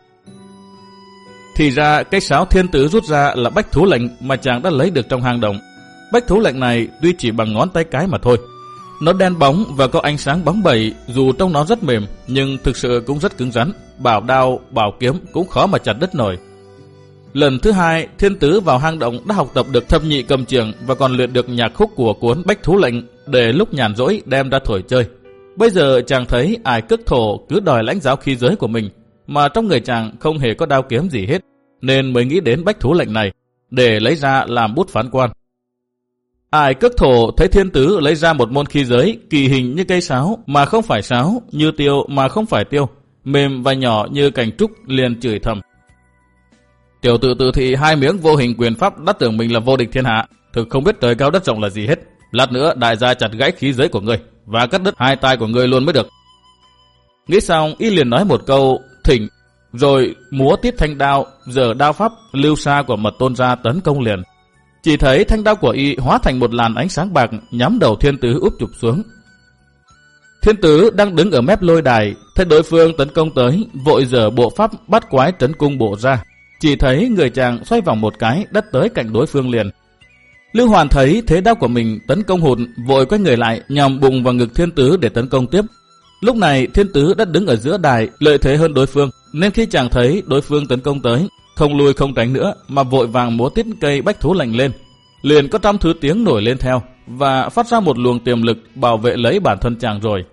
[SPEAKER 1] Thì ra cây sáo Thiên Tứ rút ra là bách thú lệnh mà chàng đã lấy được trong hang động. Bách thú lệnh này tuy chỉ bằng ngón tay cái mà thôi. Nó đen bóng và có ánh sáng bóng bẩy, dù trông nó rất mềm nhưng thực sự cũng rất cứng rắn, bảo đao, bảo kiếm cũng khó mà chặt đứt nổi. Lần thứ hai, Thiên Tứ vào hang động đã học tập được thập nhị cầm chưởng và còn luyện được nhạc khúc của cuốn Bách Thú Lệnh để lúc nhàn rỗi đem ra thổi chơi. Bây giờ chàng thấy Ải Cước Thổ cứ đòi lãnh giáo khí giới của mình, mà trong người chàng không hề có đao kiếm gì hết, nên mới nghĩ đến Bách Thú Lệnh này để lấy ra làm bút phán quan. Ải Cước Thổ thấy Thiên Tứ lấy ra một môn khí giới kỳ hình như cây sáo mà không phải sáo, như tiêu mà không phải tiêu, mềm và nhỏ như cành trúc, liền chửi thầm: Tiểu tử tự thị hai miếng vô hình quyền pháp đã tưởng mình là vô địch thiên hạ, thực không biết trời cao đất rộng là gì hết. Lát nữa đại gia chặt gãy khí giới của ngươi và cắt đứt hai tay của ngươi luôn mới được. Nghĩ xong y liền nói một câu thỉnh, rồi múa tiết thanh đao, giở đao pháp lưu xa của Mật Tôn ra tấn công liền. Chỉ thấy thanh đao của y hóa thành một làn ánh sáng bạc nhắm đầu Thiên Tứ úp chụp xuống. Thiên Tứ đang đứng ở mép lôi đài, thấy đối phương tấn công tới, vội giở bộ pháp bắt quái trấn cung bộ ra. Chỉ thấy người chàng xoay vòng một cái đã tới cạnh đối phương liền. Lưu Hoàn thấy thế đao của mình tấn công hụt, vội quay người lại nhằm bụng vào ngực Thiên Tứ để tấn công tiếp. Lúc này Thiên Tứ đã đứng ở giữa đài, lợi thế hơn đối phương, nên khi chàng thấy đối phương tấn công tới, không lùi không tránh nữa mà vội vàng múa tiết cây Bách Thú Lệnh lên. Liền có trăm thứ tiếng nổi lên theo và phát ra một luồng tiềm lực bảo vệ lấy bản thân chàng rồi.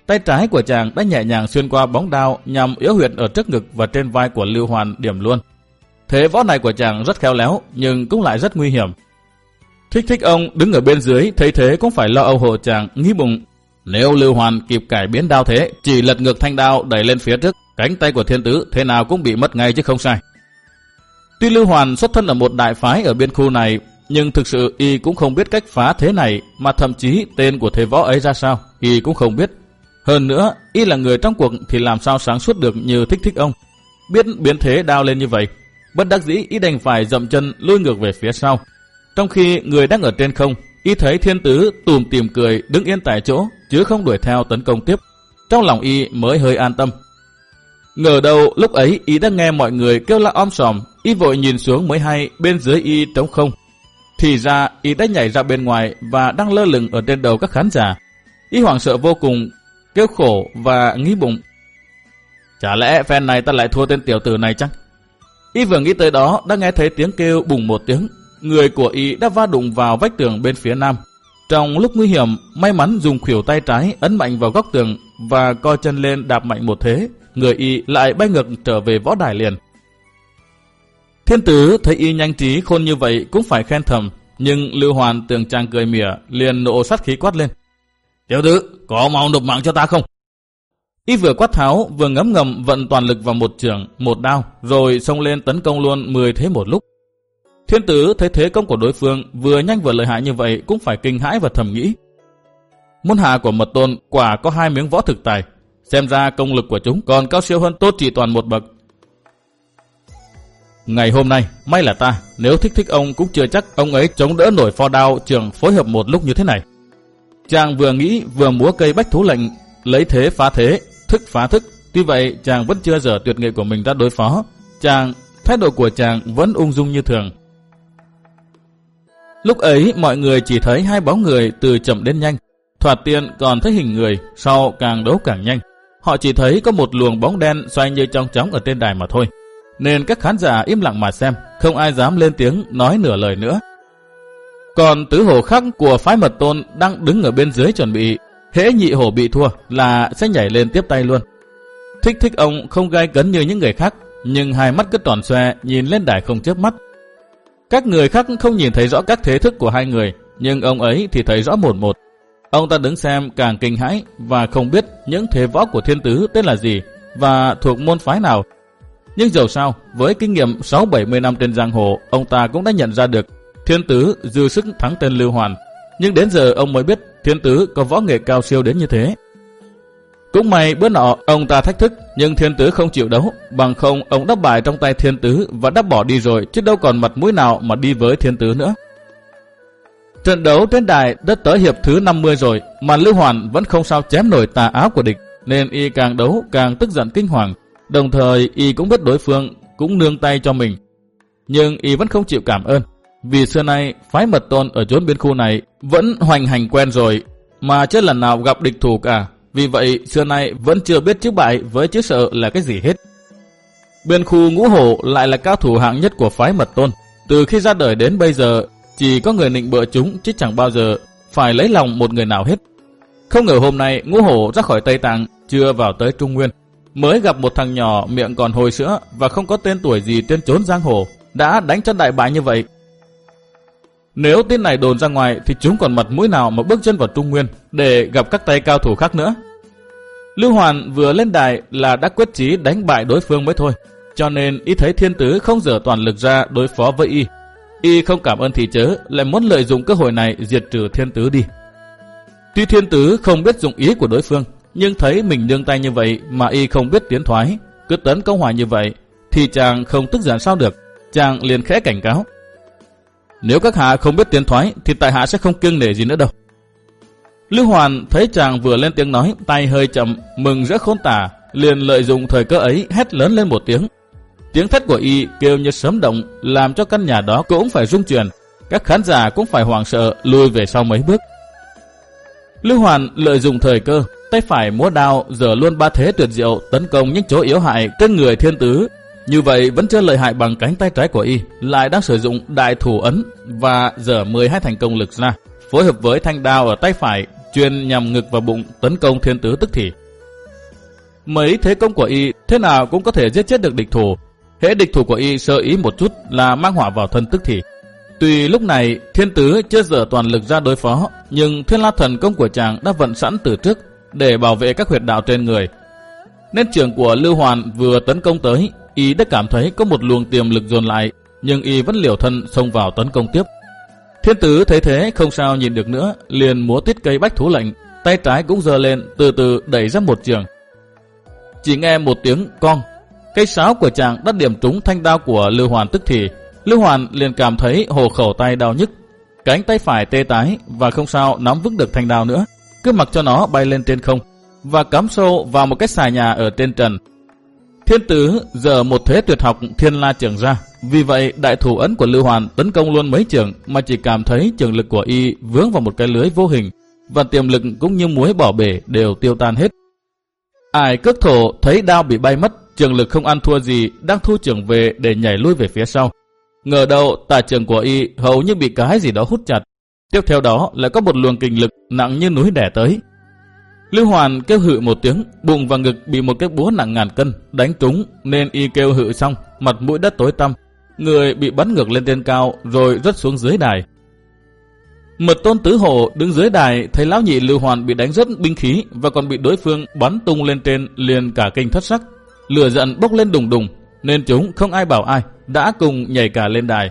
[SPEAKER 1] Tay trái của chàng đã nhẹ nhàng xuyên qua bóng đao nhằm yếu huyệt ở trước ngực và trên vai của Lưu Hoàn điểm luôn. Thế võ này của chàng rất khéo léo nhưng cũng lại rất nguy hiểm. Thích Thích ông đứng ở bên dưới thấy thế cũng phải lo âu hộ chàng, nghĩ bụng nếu Lưu Hoàn kịp cải biến đao thế, chỉ lật ngược thanh đao đẩy lên phía trước, cánh tay của Thiên Tứ thế nào cũng bị mất ngay chứ không sai. Tuy Lưu Hoàn xuất thân ở một đại phái ở biên khu này, nhưng thực sự y cũng không biết cách phá thế này, mà thậm chí tên của thế võ ấy ra sao y cũng không biết. Hơn nữa, y là người trong cuộc thì làm sao sáng suốt được như Thích Thích ông, biết biến thế đao lên như vậy. Bất đắc dĩ y đành phải dậm chân lui ngược về phía sau. Trong khi người đang ở trên không, y thấy Thiên Tứ tủm tỉm cười đứng yên tại chỗ chứ không đuổi theo tấn công tiếp. Trong lòng y mới hơi an tâm. Ngờ đâu lúc ấy y đã nghe mọi người kêu la om sòm, y vội nhìn xuống mới hay bên dưới y trống không. Thì ra y đã nhảy ra bên ngoài và đang lơ lửng ở trên đầu các khán giả. Y hoảng sợ vô cùng, kêu khổ và nghĩ bụng chả lẽ phen này ta lại thua tên tiểu tử này chăng? Y vừa nghĩ tới đó đã nghe thấy tiếng kêu bùng một tiếng. Người của y đã va đụng vào vách tường bên phía nam. Trong lúc nguy hiểm, may mắn dùng khuỷu tay trái ấn mạnh vào góc tường và co chân lên đạp mạnh một thế, người y lại bay ngược trở về võ đài liền. Thiên Tứ thấy y nhanh trí khôn như vậy cũng phải khen thầm, nhưng Lưu Hoàn tưởng chàng cười mỉa, liền nộ sát khí quát lên: "Tiểu Tứ, có mau nộp mạng cho ta không?" Y vừa quát tháo vừa ngấm ngầm vận toàn lực vào một chưởng, một đao, rồi xông lên tấn công luôn mười thế một lúc. Thiên Tứ thấy thế công của đối phương vừa nhanh vừa lợi hại như vậy cũng phải kinh hãi và thầm nghĩ: môn hạ của Mật Tôn quả có hai miếng võ thực tài, xem ra công lực của chúng còn cao siêu hơn Tốt Chỉ Toàn một bậc. Ngày hôm nay may là ta, nếu Thích Thích ông cũng chưa chắc ông ấy chống đỡ nổi pho đao trường phối hợp một lúc như thế này. Chàng vừa nghĩ vừa múa cây bách thú lệnh, lấy thế phá thế, thức phá thức. Tuy vậy chàng vẫn chưa dở tuyệt nghệ của mình ra đối phó. Chàng thái độ của chàng vẫn ung dung như thường. Lúc ấy mọi người chỉ thấy hai bóng người từ chậm đến nhanh. Thoạt tiên còn thấy hình người, sau càng đấu càng nhanh. Họ chỉ thấy có một luồng bóng đen xoay như trong chóng ở trên đài mà thôi. Nên các khán giả im lặng mà xem, không ai dám lên tiếng nói nửa lời nữa. Còn tứ hổ khác của phái Mật Tôn đang đứng ở bên dưới chuẩn bị, hễ nhị hổ bị thua là sẽ nhảy lên tiếp tay luôn. Thích Thích ông không gai cấn như những người khác, nhưng hai mắt cứ tròn xoe nhìn lên đài không chớp mắt. Các người khác không nhìn thấy rõ các thế thức của hai người, nhưng ông ấy thì thấy rõ một một. Ông ta đứng xem càng kinh hãi và không biết những thế võ của Thiên Tứ tên là gì và thuộc môn phái nào. Nhưng dầu sao, với kinh nghiệm sáu bảy mươi năm trên giang hồ, ông ta cũng đã nhận ra được Thiên Tứ dư sức thắng tên Lưu Hoàn. Nhưng đến giờ ông mới biết Thiên Tứ có võ nghệ cao siêu đến như thế. Cũng may bữa nọ ông ta thách thức, nhưng Thiên Tứ không chịu đấu, bằng không ông đã bại trong tay Thiên Tứ và đã bỏ đi rồi, chứ đâu còn mặt mũi nào mà đi với Thiên Tứ nữa. Trận đấu trên đài đã tới hiệp thứ năm mươi rồi, mà Lưu Hoàn vẫn không sao chém nổi tà áo của địch, nên y càng đấu càng tức giận kinh hoàng. Đồng thời y cũng biết đối phương cũng nương tay cho mình, nhưng y vẫn không chịu cảm ơn, vì xưa nay phái Mật Tôn ở chốn biên khu này vẫn hoành hành quen rồi, mà chưa lần nào gặp địch thủ cả. Vì vậy xưa nay vẫn chưa biết chữ bại với chữ sợ là cái gì hết. Biên khu Ngũ Hổ lại là cao thủ hạng nhất của phái Mật Tôn. Từ khi ra đời đến bây giờ chỉ có người nịnh bợ chúng, chứ chẳng bao giờ phải lấy lòng một người nào hết. Không ngờ hôm nay Ngũ Hổ ra khỏi Tây Tạng, chưa vào tới Trung Nguyên, mới gặp một thằng nhỏ miệng còn hồi sữa và không có tên tuổi gì trên chốn giang hồ, đã đánh cho đại bại như vậy. Nếu tin này đồn ra ngoài thì chúng còn mặt mũi nào mà bước chân vào Trung Nguyên để gặp các tay cao thủ khác nữa. Lưu Hoàn vừa lên đài là đã quyết chí đánh bại đối phương mới thôi, cho nên y thấy Thiên Tứ không dở toàn lực ra đối phó với y. Y không cảm ơn thì chớ, lại muốn lợi dụng cơ hội này diệt trừ Thiên Tứ đi. Tuy Thiên Tứ không biết dụng ý của đối phương, nhưng thấy mình nương tay như vậy mà y không biết tiến thoái, cứ tấn công hoài như vậy, thì chàng không tức giận sao được. Chàng liền khẽ cảnh cáo: nếu các hạ không biết tiến thoái thì tại hạ sẽ không kiêng nể gì nữa đâu. Lưu Hoàn thấy chàng vừa lên tiếng nói, tay hơi chậm, mừng rỡ khôn tả, liền lợi dụng thời cơ ấy hét lớn lên một tiếng. Tiếng thét của y kêu như sấm động, làm cho căn nhà đó cũng phải rung chuyển. Các khán giả cũng phải hoảng sợ lùi về sau mấy bước. Lưu Hoàn lợi dụng thời cơ, tay phải múa đao giở luôn ba thế tuyệt diệu tấn công những chỗ yếu hại trên người Thiên Tứ. Như vậy vẫn chưa lợi hại bằng cánh tay trái của y, lại đang sử dụng đại thủ ấn và giở mười hai thành công lực ra, phối hợp với thanh đao ở tay phải, chuyên nhằm ngực và bụng tấn công thiên tứ tức thì. Mấy thế công của y thế nào cũng có thể giết chết được địch thủ. Hễ địch thủ của y sơ ý một chút là mang họa vào thân tức thì. Tuy lúc này thiên tứ chưa dở toàn lực ra đối phó, nhưng Thiên La thần công của chàng đã vận sẵn từ trước để bảo vệ các huyệt đạo trên người. Nên trường của Lưu Hoàn vừa tấn công tới, y đã cảm thấy có một luồng tiềm lực dồn lại, nhưng y vẫn liều thân xông vào tấn công tiếp. Thiên tứ thấy thế không sao nhìn được nữa, liền múa tít cây bách thú lệnh, tay trái cũng giơ lên, từ từ đẩy ra một trường. Chỉ nghe một tiếng cong, cây sáo của chàng đã điểm trúng thanh đao của Lưu Hoàn tức thì. Lưu Hoàn liền cảm thấy hồ khẩu tay đau nhức, cánh tay phải tê tái và không sao nắm vững được thanh đao nữa, cứ mặc cho nó bay lên trên không và cắm sâu vào một cái xà nhà ở trên trần. Thiên tứ giờ một thế tuyệt học Thiên La trường ra, vì vậy đại thủ ấn của Lưu Hoàn tấn công luôn mấy trường mà chỉ cảm thấy trường lực của y vướng vào một cái lưới vô hình, và tiềm lực cũng như muối bỏ bể đều tiêu tan hết. Ải cước thổ thấy đao bị bay mất, trường lực không ăn thua gì, đang thu trường về để nhảy lui về phía sau. Ngờ đâu tà trường của y hầu như bị cái gì đó hút chặt. Tiếp theo đó lại có một luồng kình lực nặng như núi đè tới. Lưu Hoàn kêu hự một tiếng, bụng và ngực bị một cái búa nặng ngàn cân đánh trúng, nên y kêu hự xong, mặt mũi đất tối tăm, người bị bắn ngược lên trên cao rồi rớt xuống dưới đài. Mật Tôn Tứ Hổ đứng dưới đài thấy lão nhị Lưu Hoàn bị đánh rớt binh khí và còn bị đối phương bắn tung lên trên, liền cả kinh thất sắc, lửa giận bốc lên đùng đùng, nên chúng không ai bảo ai, đã cùng nhảy cả lên đài.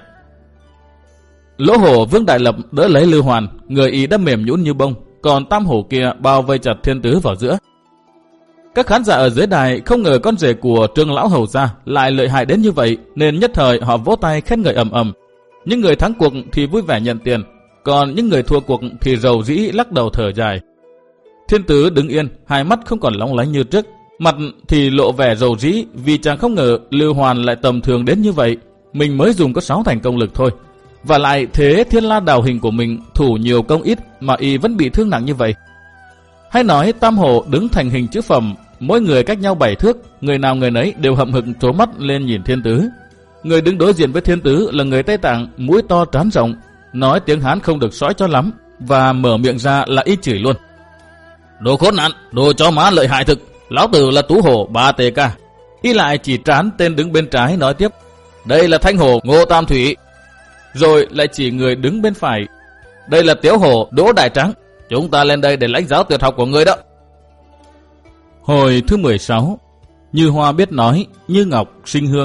[SPEAKER 1] Lỗ Hổ Vương Đại Lập đỡ lấy Lưu Hoàn, người y đã mềm nhũn như bông, còn Tam Hổ kia bao vây chặt Thiên Tứ vào giữa. Các khán giả ở dưới đài không ngờ con rể của Trương lão hầu gia lại lợi hại đến như vậy, nên nhất thời họ vỗ tay khen ngợi ầm ầm. Những người thắng cuộc thì vui vẻ nhận tiền, còn những người thua cuộc thì rầu rĩ lắc đầu thở dài. Thiên Tứ đứng yên, hai mắt không còn lóng lánh như trước, mặt thì lộ vẻ rầu rĩ vì chàng không ngờ Lưu Hoàn lại tầm thường đến như vậy. Mình mới dùng có sáu thành công lực thôi, và lại thế Thiên La đào hình của mình thủ nhiều công ít mà y vẫn bị thương nặng như vậy. Hay nói Tam Hổ đứng thành hình chữ phẩm, mỗi người cách nhau bảy thước, người nào người nấy đều hậm hực trố mắt lên nhìn Thiên Tứ. Người đứng đối diện với Thiên Tứ là người Tây Tạng, mũi to trán rộng, nói tiếng Hán không được sói cho lắm, và mở miệng ra là y chửi luôn: "Đồ khốn nạn, đồ chó má lợi hại thực, lão tử là Tú Hổ Ba Tề Ca." Y lại chỉ trán tên đứng bên trái nói tiếp: "Đây là Thanh Hổ Ngô Tam Thủy." Rồi lại chỉ người đứng bên phải: "Đây là Tiếu Hổ Đỗ Đại Trắng, chúng ta lên đây để lãnh giáo tuyệt học của người đó." Hồi thứ mười sáu, như hoa biết nói, như ngọc sinh hương.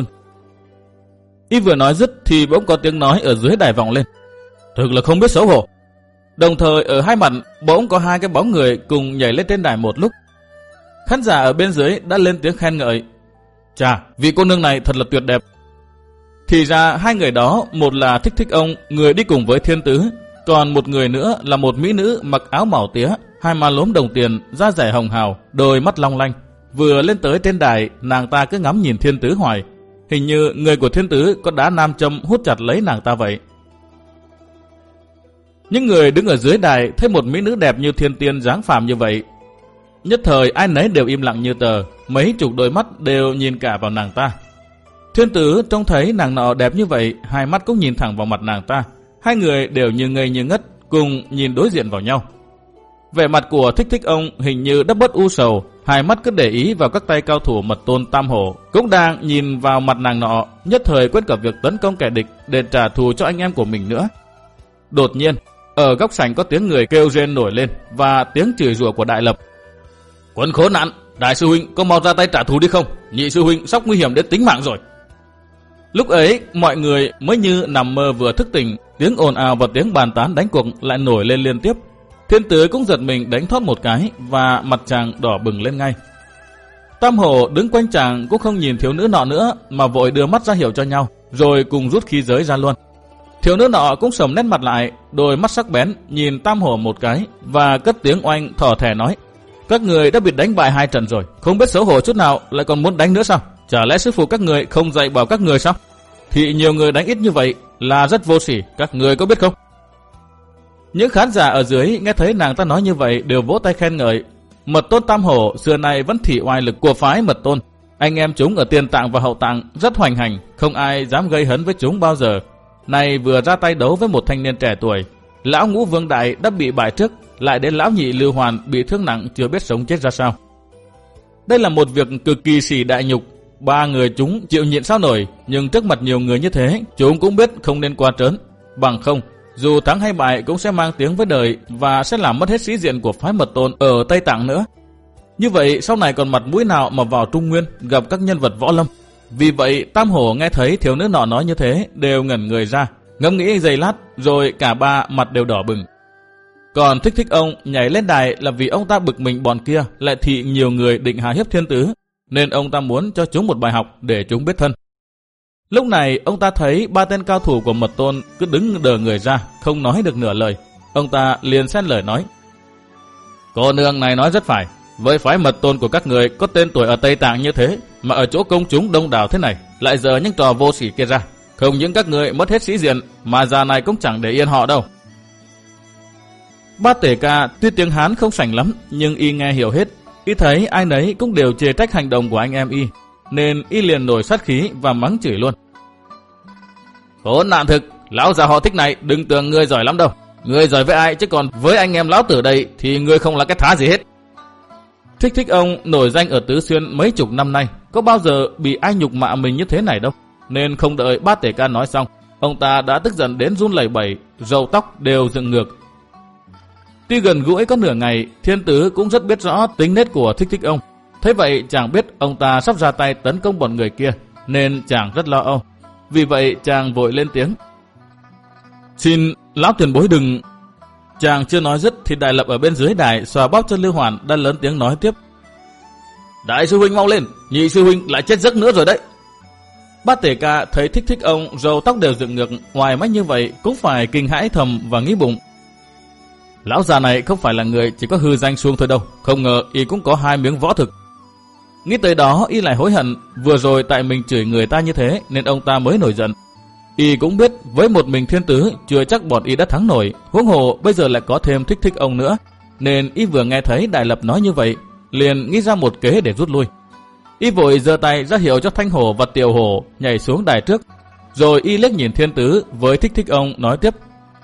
[SPEAKER 1] Y vừa nói dứt thì bỗng có tiếng nói ở dưới đài vọng lên: "Thực là không biết xấu hổ." Đồng thời ở hai mặt bỗng có hai cái bóng người cùng nhảy lên trên đài một lúc. Khán giả ở bên dưới đã lên tiếng khen ngợi: "Chà, vị cô nương này thật là tuyệt đẹp." Thì ra hai người đó, một là Thích Thích Ông, người đi cùng với Thiên Tứ, còn một người nữa là một mỹ nữ mặc áo màu tía, hai má lốm đồng tiền, da dẻ hồng hào, đôi mắt long lanh. Vừa lên tới trên đài, nàng ta cứ ngắm nhìn Thiên Tứ hoài, hình như người của Thiên Tứ có đá nam châm hút chặt lấy nàng ta vậy. Những người đứng ở dưới đài thấy một mỹ nữ đẹp như thiên tiên dáng phàm như vậy, nhất thời ai nấy đều im lặng như tờ, mấy chục đôi mắt đều nhìn cả vào nàng ta. Thiên Tứ trông thấy nàng nọ đẹp như vậy, hai mắt cũng nhìn thẳng vào mặt nàng ta, hai người đều như ngây như ngất, cùng nhìn đối diện vào nhau. Vẻ mặt của Thích Thích Ông hình như đã bớt u sầu, hai mắt cứ để ý vào các tay cao thủ Mật Tôn Tam Hổ, cũng đang nhìn vào mặt nàng nọ, nhất thời quên cả việc tấn công kẻ địch để trả thù cho anh em của mình nữa. Đột nhiên, ở góc sảnh có tiếng người kêu rên nổi lên và tiếng chửi rủa của Đại Lập: "Quân khốn nạn, đại sư huynh có mau ra tay trả thù đi không? Nhị sư huynh sắp nguy hiểm đến tính mạng rồi." Lúc ấy mọi người mới như nằm mơ vừa thức tỉnh, tiếng ồn ào và tiếng bàn tán đánh cuộc lại nổi lên liên tiếp. Thiên Tứ cũng giật mình đánh thoát một cái và mặt chàng đỏ bừng lên ngay. Tam Hổ đứng quanh chàng cũng không nhìn thiếu nữ nọ nữa mà vội đưa mắt ra hiệu cho nhau, rồi cùng rút khí giới ra luôn. Thiếu nữ nọ cũng sầm nét mặt lại, đôi mắt sắc bén nhìn Tam Hổ một cái và cất tiếng oanh thỏ thẻ nói: "Các người đã bị đánh bại hai trận rồi, không biết xấu hổ chút nào lại còn muốn đánh nữa sao? Chả lẽ sư phụ các người không dạy bảo các người sao? Thì nhiều người đánh ít như vậy là rất vô sỉ, các người có biết không?" Những khán giả ở dưới nghe thấy nàng ta nói như vậy đều vỗ tay khen ngợi. Mật Tôn Tam Hổ xưa nay vẫn thị oai lực của phái Mật Tôn, anh em chúng ở Tiền Tạng và Hậu Tạng rất hoành hành, không ai dám gây hấn với chúng bao giờ. Này vừa ra tay đấu với một thanh niên trẻ tuổi, lão Ngũ Vương Đại đã bị bại trước, lại đến lão nhị Lưu Hoàn bị thương nặng chưa biết sống chết ra sao. Đây là một việc cực kỳ sỉ đại nhục. Ba người chúng chịu nhịn sao nổi, nhưng trước mặt nhiều người như thế, chúng cũng biết không nên qua trớn. Bằng không, dù thắng hay bại cũng sẽ mang tiếng với đời và sẽ làm mất hết sĩ diện của phái Mật Tôn ở Tây Tạng nữa. Như vậy sau này còn mặt mũi nào mà vào Trung Nguyên gặp các nhân vật võ lâm. Vì vậy Tam Hổ nghe thấy thiếu nữ nọ nói như thế đều ngẩn người ra, ngẫm nghĩ giây lát rồi cả ba mặt đều đỏ bừng. Còn Thích Thích ông nhảy lên đài là vì ông ta bực mình bọn kia lại thị nhiều người định hạ hiếp thiên tứ, nên ông ta muốn cho chúng một bài học để chúng biết thân. Lúc này ông ta thấy ba tên cao thủ của Mật Tôn cứ đứng đờ người ra, không nói được nửa lời. Ông ta liền xen lời nói: Cô nương này nói rất phải, với phái Mật Tôn của các người có tên tuổi ở Tây Tạng như thế, mà ở chỗ công chúng đông đảo thế này lại giờ những trò vô sỉ kia ra, không những các người mất hết sĩ diện mà già này cũng chẳng để yên họ đâu. Ba Tể Ca tuy tiếng Hán không sành lắm, nhưng y nghe hiểu hết. Y thấy ai nấy cũng đều chê trách hành động của anh em y, nên y liền nổi sát khí và mắng chửi luôn: Khốn nạn thực, lão già họ Thích này đừng tưởng ngươi giỏi lắm đâu. Ngươi giỏi với ai, chứ còn với anh em lão tử đây thì ngươi không là cái thá gì hết. Thích Thích ông nổi danh ở Tứ Xuyên mấy chục năm nay, có bao giờ bị ai nhục mạ mình như thế này đâu. Nên không đợi Ba Tể Ca nói xong, ông ta đã tức giận đến run lẩy bẩy, râu tóc đều dựng ngược. Tuy gần gũi có nửa ngày, Thiên Tứ cũng rất biết rõ tính nết của Thích Thích ông. Thế vậy chàng biết ông ta sắp ra tay tấn công bọn người kia, nên chàng rất lo âu. Vì vậy chàng vội lên tiếng: Xin lão tiền bối đừng... Chàng chưa nói dứt thì Đại Lập ở bên dưới đài xòa bóp cho Lưu Hoàn đã lớn tiếng nói tiếp: Đại sư huynh mau lên, nhị sư huynh lại chết giấc nữa rồi đấy. Ba Tể Ca thấy Thích Thích ông râu tóc đều dựng ngược, ngoài mắt như vậy cũng phải kinh hãi thầm và nghĩ bụng: Lão già này không phải là người chỉ có hư danh suông thôi đâu, không ngờ y cũng có hai miếng võ thực. Nghĩ tới đó y lại hối hận, vừa rồi tại mình chửi người ta như thế nên ông ta mới nổi giận. Y cũng biết với một mình Thiên Tứ chưa chắc bọn y đã thắng nổi, huống hồ bây giờ lại có thêm Thích Thích ông nữa, nên y vừa nghe thấy Đại Lập nói như vậy liền nghĩ ra một kế để rút lui. Y vội giơ tay ra hiệu cho Thanh Hổ và Tiểu Hổ nhảy xuống đài trước, rồi y liếc nhìn Thiên Tứ với Thích Thích ông nói tiếp: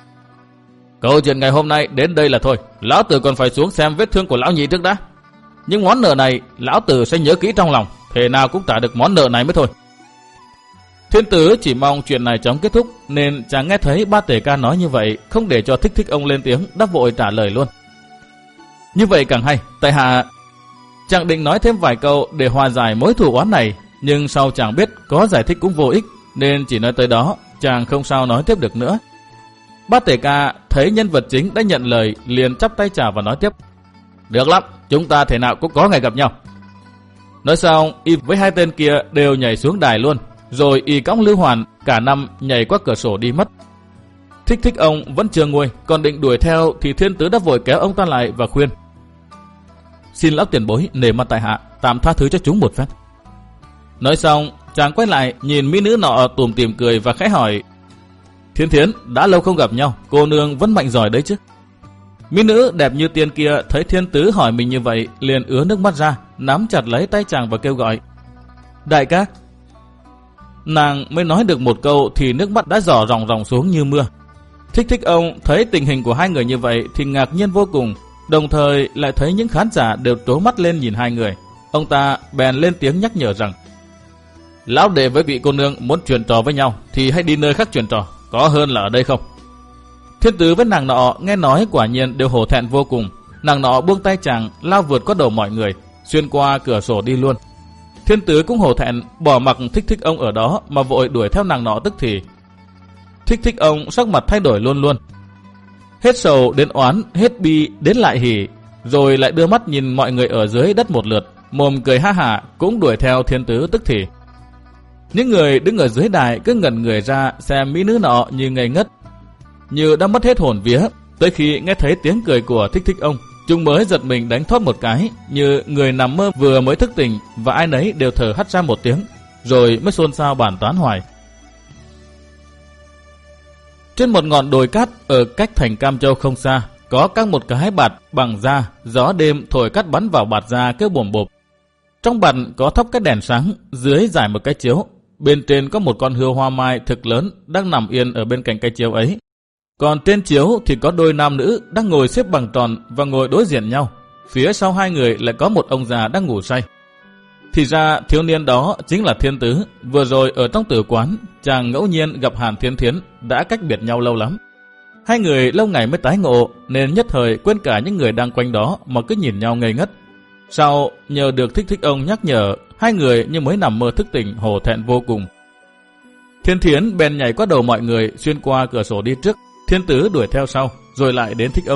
[SPEAKER 1] Câu chuyện ngày hôm nay đến đây là thôi, lão tử còn phải xuống xem vết thương của lão nhị trước đã. Nhưng món nợ này lão tử sẽ nhớ kỹ trong lòng, thế nào cũng trả được món nợ này mới thôi. Thiên Tứ chỉ mong chuyện này chóng kết thúc, nên chàng nghe thấy Ba Tể Ca nói như vậy, không để cho Thích Thích ông lên tiếng, đáp vội trả lời luôn: Như vậy càng hay, tại hạ... Chàng định nói thêm vài câu để hòa giải mối thù oán này, nhưng sau chàng biết có giải thích cũng vô ích, nên chỉ nói tới đó, chàng không sao nói tiếp được nữa. Ba Tể Ca thấy nhân vật chính đã nhận lời, liền chắp tay chào và nói tiếp: Được lắm, chúng ta thể nào cũng có ngày gặp nhau. Nói xong, y với hai tên kia đều nhảy xuống đài luôn, rồi y cõng Lưu Hoàn cả năm nhảy qua cửa sổ đi mất. Thích Thích ông vẫn chưa nguôi, còn định đuổi theo thì Thiên Tứ đã vội kéo ông ta lại và khuyên: Xin lão tiền bối nể mặt tại hạ, tạm tha thứ cho chúng một phép. Nói xong, chàng quay lại nhìn mỹ nữ nọ tủm tỉm cười và khẽ hỏi: Thiên Thiến, đã lâu không gặp nhau, cô nương vẫn mạnh giỏi đấy chứ? Mỹ nữ đẹp như tiên kia thấy Thiên Tứ hỏi mình như vậy, liền ứa nước mắt ra, nắm chặt lấy tay chàng và kêu gọi: Đại ca. Nàng mới nói được một câu thì nước mắt đã rỏ ròng ròng xuống như mưa. Thích Thích ông thấy tình hình của hai người như vậy thì ngạc nhiên vô cùng, đồng thời lại thấy những khán giả đều trố mắt lên nhìn hai người. Ông ta bèn lên tiếng nhắc nhở rằng: Lão đệ với vị cô nương muốn chuyện trò với nhau thì hãy đi nơi khác chuyện trò, có hơn là ở đây không. Thiên Tứ với nàng nọ nghe nói quả nhiên đều hổ thẹn vô cùng. Nàng nọ buông tay chàng, lao vượt qua đầu mọi người, xuyên qua cửa sổ đi luôn. Thiên Tứ cũng hổ thẹn, bỏ mặc Thích Thích ông ở đó mà vội đuổi theo nàng nọ tức thì. Thích Thích ông sắc mặt thay đổi luôn luôn, hết sầu đến oán, hết bi đến lại hỉ, rồi lại đưa mắt nhìn mọi người ở dưới đất một lượt, mồm cười ha hả cũng đuổi theo Thiên Tứ tức thì. Những người đứng ở dưới đài cứ ngẩn người ra xem mỹ nữ nọ như ngây ngất, như đã mất hết hồn vía. Tới khi nghe thấy tiếng cười của Thích Thích ông, chúng mới giật mình đánh thoát một cái, như người nằm mơ vừa mới thức tỉnh, và ai nấy đều thở hắt ra một tiếng, rồi mới xôn xao bàn toán hoài. Trên một ngọn đồi cát ở cách thành Cam Châu không xa, có căng một cái bạt bằng da, gió đêm thổi cát bắn vào bạt da kêu bồm bộp. Trong bạt có thắp cái đèn sáng, dưới giải một cái chiếu, bên trên có một con hươu hoa mai thực lớn đang nằm yên ở bên cạnh cái chiếu ấy. Còn trên chiếu thì có đôi nam nữ đang ngồi xếp bằng tròn và ngồi đối diện nhau. Phía sau hai người lại có một ông già đang ngủ say. Thì ra thiếu niên đó chính là Thiên Tứ. Vừa rồi ở trong tử quán, chàng ngẫu nhiên gặp Hàn Thiên Thiến, đã cách biệt nhau lâu lắm. Hai người lâu ngày mới tái ngộ, nên nhất thời quên cả những người đang quanh đó mà cứ nhìn nhau ngây ngất. Sau nhờ được Thích Thích ông nhắc nhở, hai người như mới nằm mơ thức tỉnh, hổ thẹn vô cùng. Thiên Thiến bèn nhảy qua đầu mọi người, xuyên qua cửa sổ đi trước. Thiên Tứ đuổi theo sau, rồi lại đến Thích ông.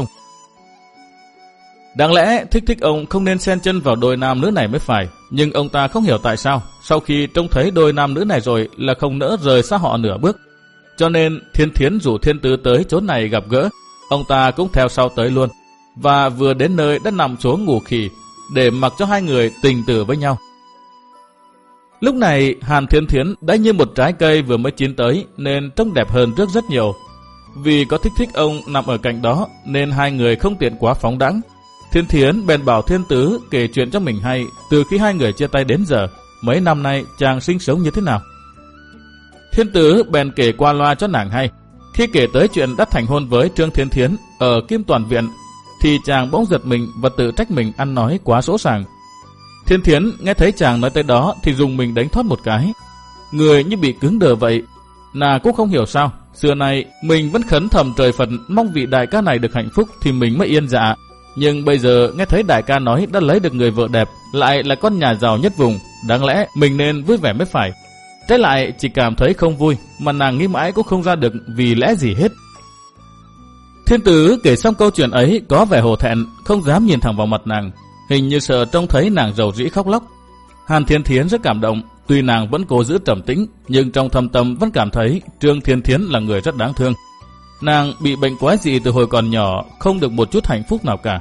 [SPEAKER 1] Đáng lẽ Thích Thích ông không nên xen chân vào đôi nam nữ này mới phải, nhưng ông ta không hiểu tại sao sau khi trông thấy đôi nam nữ này rồi là không nỡ rời xa họ nửa bước. Cho nên Thiên Thiến rủ Thiên Tứ tới chỗ này gặp gỡ, ông ta cũng theo sau tới luôn, và vừa đến nơi đã nằm xuống ngủ khỉ để mặc cho hai người tình tử với nhau. Lúc này Hàn Thiên Thiến đã như một trái cây vừa mới chín tới nên trông đẹp hơn trước rất nhiều. Vì có Thích Thích ông nằm ở cạnh đó nên hai người không tiện quá phóng đãng. Thiên Thiến bèn bảo Thiên Tứ kể chuyện cho mình hay từ khi hai người chia tay đến giờ, mấy năm nay chàng sinh sống như thế nào. Thiên Tứ bèn kể qua loa cho nàng hay. Khi kể tới chuyện đã thành hôn với Trương Thiên Thiến ở Kim Toàn Viện thì chàng bỗng giật mình và tự trách mình ăn nói quá sỗ sàng. Thiên Thiến nghe thấy chàng nói tới đó thì dùng mình đánh thoát một cái, người như bị cứng đờ vậy. Nàng cũng không hiểu sao xưa nay mình vẫn khấn thầm trời Phật mong vị đại ca này được hạnh phúc thì mình mới yên dạ. Nhưng bây giờ nghe thấy đại ca nói đã lấy được người vợ đẹp, lại là con nhà giàu nhất vùng, đáng lẽ mình nên vui vẻ mới phải. Trái lại chỉ cảm thấy không vui, mà nàng nghĩ mãi cũng không ra được vì lẽ gì hết. Thiên Tứ kể xong câu chuyện ấy có vẻ hổ thẹn, không dám nhìn thẳng vào mặt nàng, hình như sợ trông thấy nàng rầu rĩ khóc lóc. Hàn Thiên Thiến rất cảm động, tuy nàng vẫn cố giữ trầm tĩnh, nhưng trong thâm tâm vẫn cảm thấy Trương Thiên Thiến là người rất đáng thương. Nàng bị bệnh quái dị từ hồi còn nhỏ, không được một chút hạnh phúc nào cả.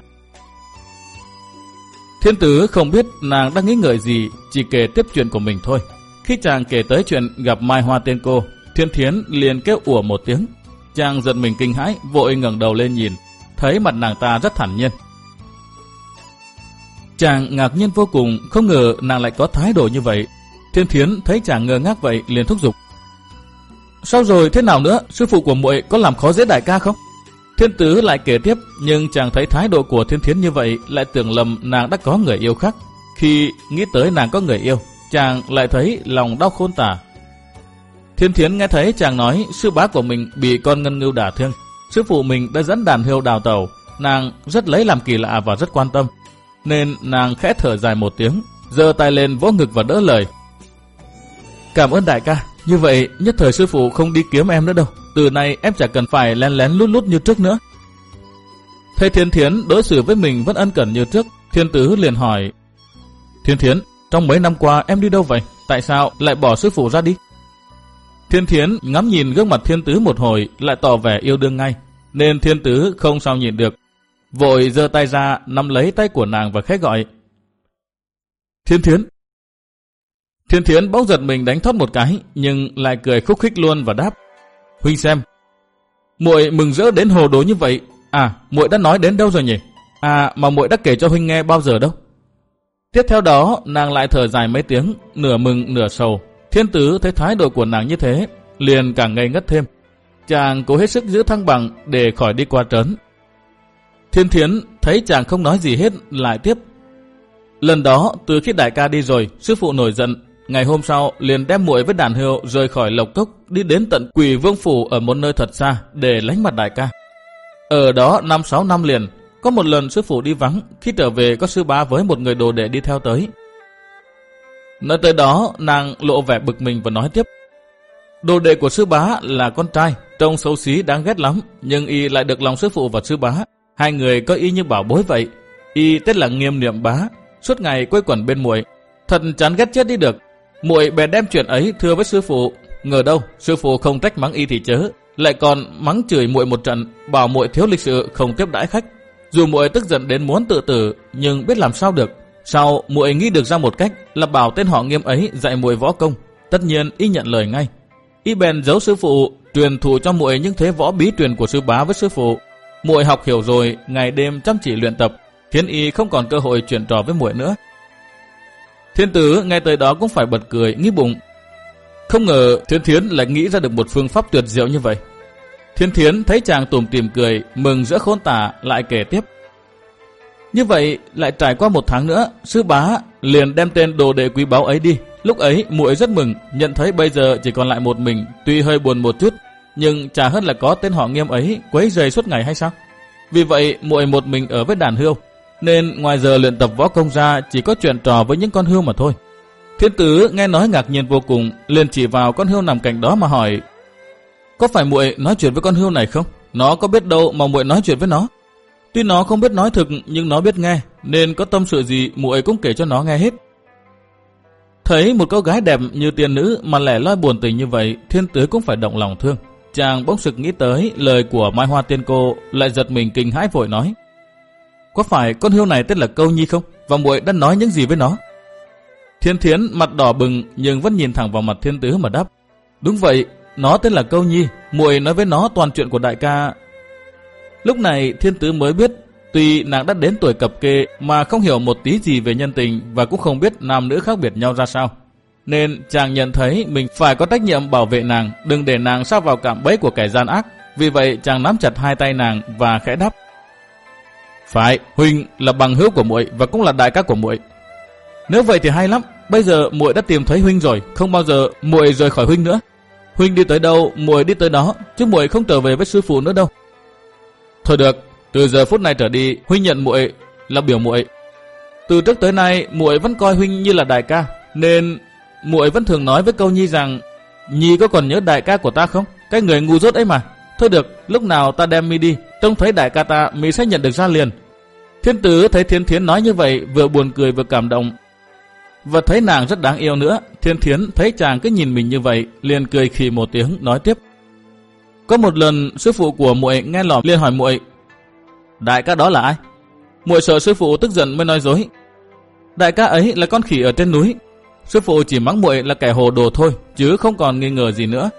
[SPEAKER 1] Thiên Tứ không biết nàng đang nghĩ ngợi gì, chỉ kể tiếp chuyện của mình thôi. Khi chàng kể tới chuyện gặp Mai Hoa Tiên Cô, Thiên Thiến liền kêu ủa một tiếng. Chàng giật mình kinh hãi, vội ngẩng đầu lên nhìn, thấy mặt nàng ta rất thản nhiên. Chàng ngạc nhiên vô cùng, không ngờ nàng lại có thái độ như vậy. Thiên Thiến thấy chàng ngơ ngác vậy liền thúc giục: "Sao rồi, thế nào nữa? Sư phụ của muội có làm khó dễ đại ca không?" Thiên Tứ lại kể tiếp, nhưng chàng thấy thái độ của Thiên Thiến như vậy lại tưởng lầm nàng đã có người yêu khác. Khi nghĩ tới nàng có người yêu, chàng lại thấy lòng đau khôn tả. Thiên Thiến nghe thấy chàng nói sư bá của mình bị con ngân ngưu đả thương, sư phụ mình đã dẫn đàn hươu đào tẩu, nàng rất lấy làm kỳ lạ và rất quan tâm, nên nàng khẽ thở dài một tiếng, giơ tay lên vỗ ngực và đỡ lời: "Cảm ơn đại ca, như vậy nhất thời sư phụ không đi kiếm em nữa đâu, từ nay em chẳng cần phải lén lén lút lút như trước nữa." Thấy Thiên Thiến đối xử với mình vẫn ân cần như trước, Thiên Tứ liền hỏi: "Thiên Thiến, trong mấy năm qua em đi đâu vậy? Tại sao lại bỏ sư phụ ra đi?" Thiên Thiến ngắm nhìn gương mặt Thiên Tứ một hồi, lại tỏ vẻ yêu đương ngay, nên Thiên Tứ không sao nhìn được, vội giơ tay ra nắm lấy tay của nàng và khẽ gọi: "Thiên Thiến." Thiên Thiến bỗng giật mình đánh thoát một cái, nhưng lại cười khúc khích luôn và đáp: "Huynh xem, muội mừng rỡ đến hồ đồ như vậy. À, muội đã nói đến đâu rồi nhỉ? À, mà muội đã kể cho huynh nghe bao giờ đâu?" Tiếp theo đó, nàng lại thở dài mấy tiếng, nửa mừng nửa sầu. Thiên Tứ thấy thái độ của nàng như thế, liền càng ngây ngất thêm. Chàng cố hết sức giữ thăng bằng để khỏi đi qua trớn. Thiên Thiến thấy chàng không nói gì hết, lại tiếp: "Lần đó, từ khi đại ca đi rồi, sư phụ nổi giận. Ngày hôm sau, liền đem muội với đàn hươu rời khỏi Lộc Cốc, đi đến tận Quỷ Vương Phủ ở một nơi thật xa để lánh mặt đại ca. Ở đó năm sáu năm liền, có một lần sư phụ đi vắng, khi trở về có sư bá với một người đồ đệ đi theo tới." Nói tới đó, nàng lộ vẻ bực mình và nói tiếp: "Đồ đệ của sư bá là con trai, trông xấu xí đáng ghét lắm, nhưng y lại được lòng sư phụ và sư bá. Hai người có y như bảo bối vậy. Y tên là Nghiêm Niệm Bá, suốt ngày quây quẩn bên muội, thật chán ghét chết đi được. Muội bèn đem chuyện ấy thưa với sư phụ, ngờ đâu sư phụ không trách mắng y thì chớ, lại còn mắng chửi muội một trận, bảo muội thiếu lịch sự, không tiếp đãi khách. Dù muội tức giận đến muốn tự tử, nhưng biết làm sao được. Sau muội nghĩ được ra một cách là bảo tên họ Nghiêm ấy dạy muội võ công. Tất nhiên y nhận lời ngay. Y bèn giấu sư phụ, truyền thụ cho muội những thế võ bí truyền của sư bá với sư phụ. Muội học hiểu rồi, ngày đêm chăm chỉ luyện tập, khiến y không còn cơ hội chuyện trò với muội nữa." Thiên Tứ nghe tới đó cũng phải bật cười, nghĩ bụng: không ngờ Thiên Thiến lại nghĩ ra được một phương pháp tuyệt diệu như vậy. Thiên Thiến thấy chàng tủm tỉm cười, mừng rỡ khôn tả, lại kể tiếp. Như vậy lại trải qua một tháng nữa, sư bá liền đem tên đồ đệ quý báu ấy đi. Lúc ấy muội rất mừng, nhận thấy bây giờ chỉ còn lại một mình, tuy hơi buồn một chút, nhưng chả hơn là có tên họ Nghiêm ấy quấy rầy suốt ngày hay sao? Vì vậy muội một mình ở với đàn hươu, nên ngoài giờ luyện tập võ công ra chỉ có chuyện trò với những con hươu mà thôi. Thiên Tứ nghe nói ngạc nhiên vô cùng, liền chỉ vào con hươu nằm cạnh đó mà hỏi: có phải muội nói chuyện với con hươu này không? Nó có biết đâu mà muội nói chuyện với nó. Tuy nó không biết nói thực nhưng nó biết nghe, nên có tâm sự gì muội cũng kể cho nó nghe hết. Thấy một cô gái đẹp như tiên nữ mà lẻ loi buồn tình như vậy, Thiên Tứ cũng phải động lòng thương. Chàng bỗng sực nghĩ tới lời của Mai Hoa Tiên Cô, lại giật mình kinh hãi vội nói: có phải con hươu này tên là Câu Nhi không? Và muội đã nói những gì với nó? Thiên Thiến mặt đỏ bừng nhưng vẫn nhìn thẳng vào mặt Thiên Tứ mà đáp: đúng vậy, nó tên là Câu Nhi, muội nói với nó toàn chuyện của đại ca. Lúc này Thiên Tứ mới biết, tuy nàng đã đến tuổi cập kê mà không hiểu một tí gì về nhân tình và cũng không biết nam nữ khác biệt nhau ra sao, nên chàng nhận thấy mình phải có trách nhiệm bảo vệ nàng, đừng để nàng sa vào cạm bẫy của kẻ gian ác. Vì vậy chàng nắm chặt hai tay nàng và khẽ đáp: phải, huynh là bằng hữu của muội và cũng là đại ca của muội. Nếu vậy thì hay lắm, bây giờ muội đã tìm thấy huynh rồi, không bao giờ muội rời khỏi huynh nữa. Huynh đi tới đâu, muội đi tới đó, chứ muội không trở về với sư phụ nữa đâu. Thôi được, từ giờ phút này trở đi, huynh nhận muội là biểu muội. Từ trước tới nay, muội vẫn coi huynh như là đại ca, nên muội vẫn thường nói với Câu Nhi rằng: Nhi có còn nhớ đại ca của ta không? Cái người ngu dốt ấy mà. Thôi được, lúc nào ta đem mi đi, trông thấy đại ca ta, mi sẽ nhận được ra liền. Thiên Tứ thấy Thiên Thiến nói như vậy, vừa buồn cười vừa cảm động, và thấy nàng rất đáng yêu nữa. Thiên Thiến thấy chàng cứ nhìn mình như vậy, liền cười khì một tiếng nói tiếp: có một lần sư phụ của muội nghe lỏm liền hỏi muội: đại ca đó là ai? Muội sợ sư phụ tức giận mới nói dối: đại ca ấy là con khỉ ở trên núi. Sư phụ chỉ mắng muội là kẻ hồ đồ thôi, chứ không còn nghi ngờ gì nữa.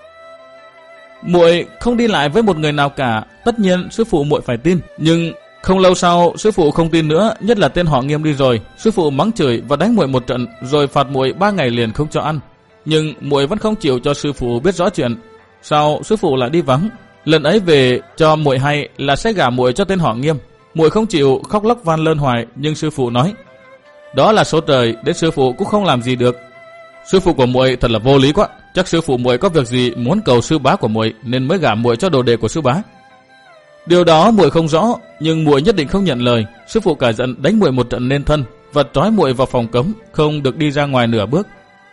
[SPEAKER 1] Muội không đi lại với một người nào cả, tất nhiên sư phụ muội phải tin. Nhưng không lâu sau sư phụ không tin nữa, nhất là tên họ Nghiêm đi rồi. Sư phụ mắng chửi và đánh muội một trận, rồi phạt muội ba ngày liền không cho ăn. Nhưng muội vẫn không chịu cho sư phụ biết rõ chuyện. Sau sư phụ lại đi vắng, lần ấy về cho muội hay là sẽ gả muội cho tên họ Nghiêm. Muội không chịu, khóc lóc van lơn hoài, nhưng sư phụ nói: đó là số trời, đến sư phụ cũng không làm gì được. Sư phụ của muội thật là vô lý quá, chắc sư phụ muội có việc gì muốn cầu sư bá của muội nên mới gả muội cho đồ đệ của sư bá. Điều đó muội không rõ, nhưng muội nhất định không nhận lời. Sư phụ cả giận đánh muội một trận nên thân và trói muội vào phòng cấm, không được đi ra ngoài nửa bước.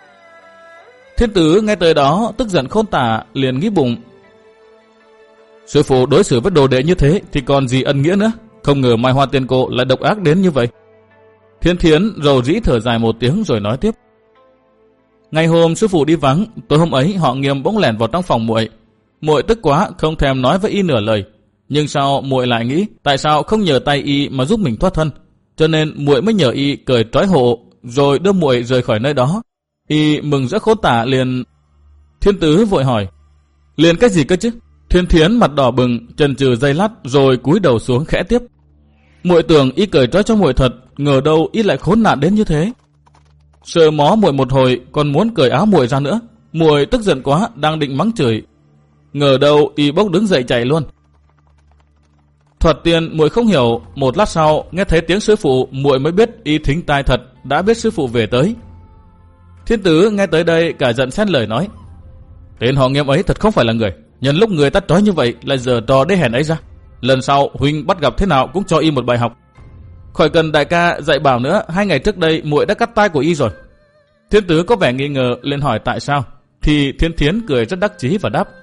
[SPEAKER 1] Thiên Tứ nghe tới đó tức giận khôn tả, liền nghĩ bụng: sư phụ đối xử với đồ đệ như thế thì còn gì ân nghĩa nữa. Không ngờ Mai Hoa Tiên Cô lại độc ác đến như vậy. Thiên Thiến rầu rĩ thở dài một tiếng rồi nói tiếp: ngày hôm sư phụ đi vắng, tối hôm ấy họ Nghiêm bỗng lẻn vào trong phòng muội. Muội tức quá không thèm nói với y nửa lời. Nhưng sau muội lại nghĩ tại sao không nhờ tay y mà giúp mình thoát thân, cho nên muội mới nhờ y cởi trói hộ rồi đưa muội rời khỏi nơi đó. Y mừng rỡ khôn tả liền. Thiên Tứ vội hỏi: liền cái gì cơ chứ? Thiên Thiến mặt đỏ bừng, chần chừ giây lát rồi cúi đầu xuống khẽ tiếp: muội tưởng y cởi trói cho muội thật, ngờ đâu y lại khốn nạn đến như thế. Sờ mó muội một hồi còn muốn cởi áo muội ra nữa. Muội tức giận quá, đang định mắng chửi, ngờ đâu y bốc đứng dậy chạy luôn. Thoạt tiên muội không hiểu, một lát sau nghe thấy tiếng sư phụ, muội mới biết y thính tai thật, đã biết sư phụ về tới. Thiên Tứ nghe tới đây cả giận xét lời nói: tên họ Nghiêm ấy thật không phải là người, nhân lúc người ta trói như vậy lại giở trò đê hèn ấy ra. Lần sau huynh bắt gặp thế nào cũng cho y một bài học. Khỏi cần đại ca dạy bảo nữa, hai ngày trước đây muội đã cắt tai của y rồi. Thiên Tứ có vẻ nghi ngờ liền hỏi tại sao, thì Thiên Thiến cười rất đắc chí và đáp: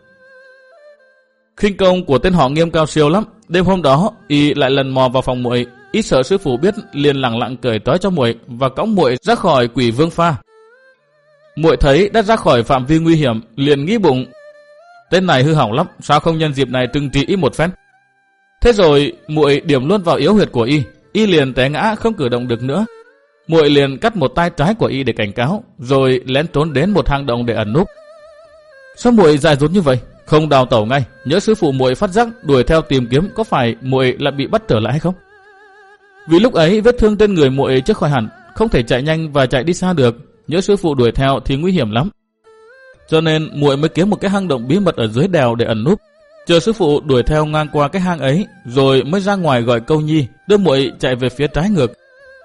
[SPEAKER 1] khinh công của tên họ Nghiêm cao siêu lắm. Đêm hôm đó y lại lần mò vào phòng muội, y sợ sư phụ biết liền lẳng lặng cởi trói cho muội và cõng muội ra khỏi Quỷ Vương Pha. Muội thấy đã ra khỏi phạm vi nguy hiểm, liền nghĩ bụng: tên này hư hỏng lắm, sao không nhân dịp này trừng trị y một phen. Thế rồi muội điểm luôn vào yếu huyệt của y, y liền té ngã không cử động được nữa. Muội liền cắt một tay trái của y để cảnh cáo, rồi lén trốn đến một hang động để ẩn núp. Sao muội dại dột như vậy, không đào tẩu ngay, nhớ sư phụ muội phát giác đuổi theo tìm kiếm, có phải muội lại bị bắt trở lại hay không? Vì lúc ấy vết thương trên người muội chưa khỏi hẳn, không thể chạy nhanh và chạy đi xa được, nhớ sư phụ đuổi theo thì nguy hiểm lắm. Cho nên muội mới kiếm một cái hang động bí mật ở dưới đèo để ẩn núp. Chờ sư phụ đuổi theo ngang qua cái hang ấy, rồi mới ra ngoài gọi Câu Nhi, đưa muội chạy về phía trái ngược.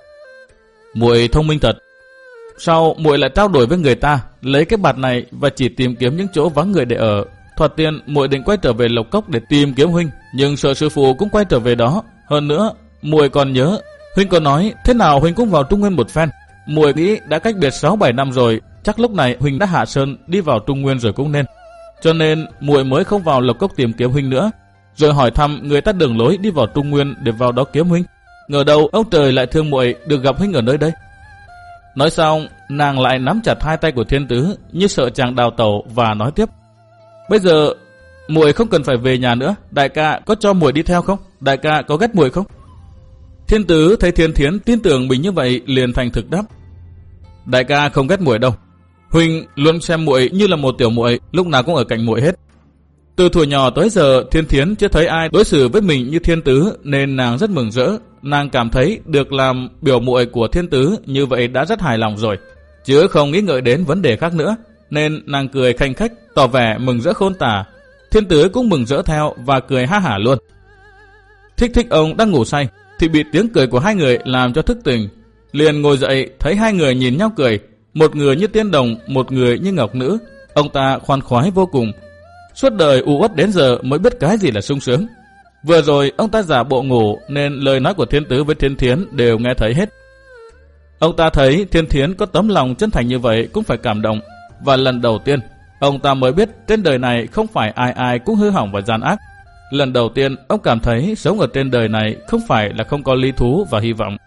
[SPEAKER 1] Muội thông minh thật. Sau muội lại trao đổi với người ta, lấy cái bạt này và chỉ tìm kiếm những chỗ vắng người để ở. Thoạt tiên muội định quay trở về Lộc Cốc để tìm kiếm huynh, nhưng sợ sư phụ cũng quay trở về đó. Hơn nữa, muội còn nhớ huynh có nói thế nào huynh cũng vào Trung Nguyên một phen. Muội nghĩ đã cách biệt sáu bảy năm rồi, chắc lúc này huynh đã hạ sơn đi vào Trung Nguyên rồi cũng nên. Cho nên muội mới không vào Lộc Cốc tìm kiếm huynh nữa, rồi hỏi thăm người ta đường lối đi vào Trung Nguyên để vào đó kiếm huynh. Ngờ đâu ông trời lại thương muội được gặp huynh ở nơi đây. Nói xong, nàng lại nắm chặt hai tay của Thiên Tứ như sợ chàng đào tẩu và nói tiếp: Bây giờ muội không cần phải về nhà nữa, đại ca có cho muội đi theo không? Đại ca có ghét muội không? Thiên Tứ thấy Thiên Thiến tin tưởng mình như vậy liền thành thực đáp: Đại ca không ghét muội đâu. Huynh luôn xem muội như là một tiểu muội, lúc nào cũng ở cạnh muội hết. Từ thuở nhỏ tới giờ, Thiên Thiến chưa thấy ai đối xử với mình như Thiên Tứ nên nàng rất mừng rỡ. Nàng cảm thấy được làm biểu muội của Thiên Tứ như vậy đã rất hài lòng rồi, chứ không nghĩ ngợi đến vấn đề khác nữa, nên nàng cười khanh khách tỏ vẻ mừng rỡ khôn tả. Thiên Tứ cũng mừng rỡ theo và cười ha hả luôn. Thích Thích ông đang ngủ say thì bị tiếng cười của hai người làm cho thức tỉnh, liền ngồi dậy thấy hai người nhìn nhau cười, một người như tiên đồng, một người như ngọc nữ. Ông ta khoan khoái vô cùng. Suốt đời u uất đến giờ mới biết cái gì là sung sướng. Vừa rồi ông ta giả bộ ngủ nên lời nói của Thiên Tứ với Thiên Thiến đều nghe thấy hết. Ông ta thấy Thiên Thiến có tấm lòng chân thành như vậy cũng phải cảm động, và lần đầu tiên ông ta mới biết trên đời này không phải ai ai cũng hư hỏng và gian ác. Lần đầu tiên ông cảm thấy sống ở trên đời này không phải là không có lý thú và hy vọng.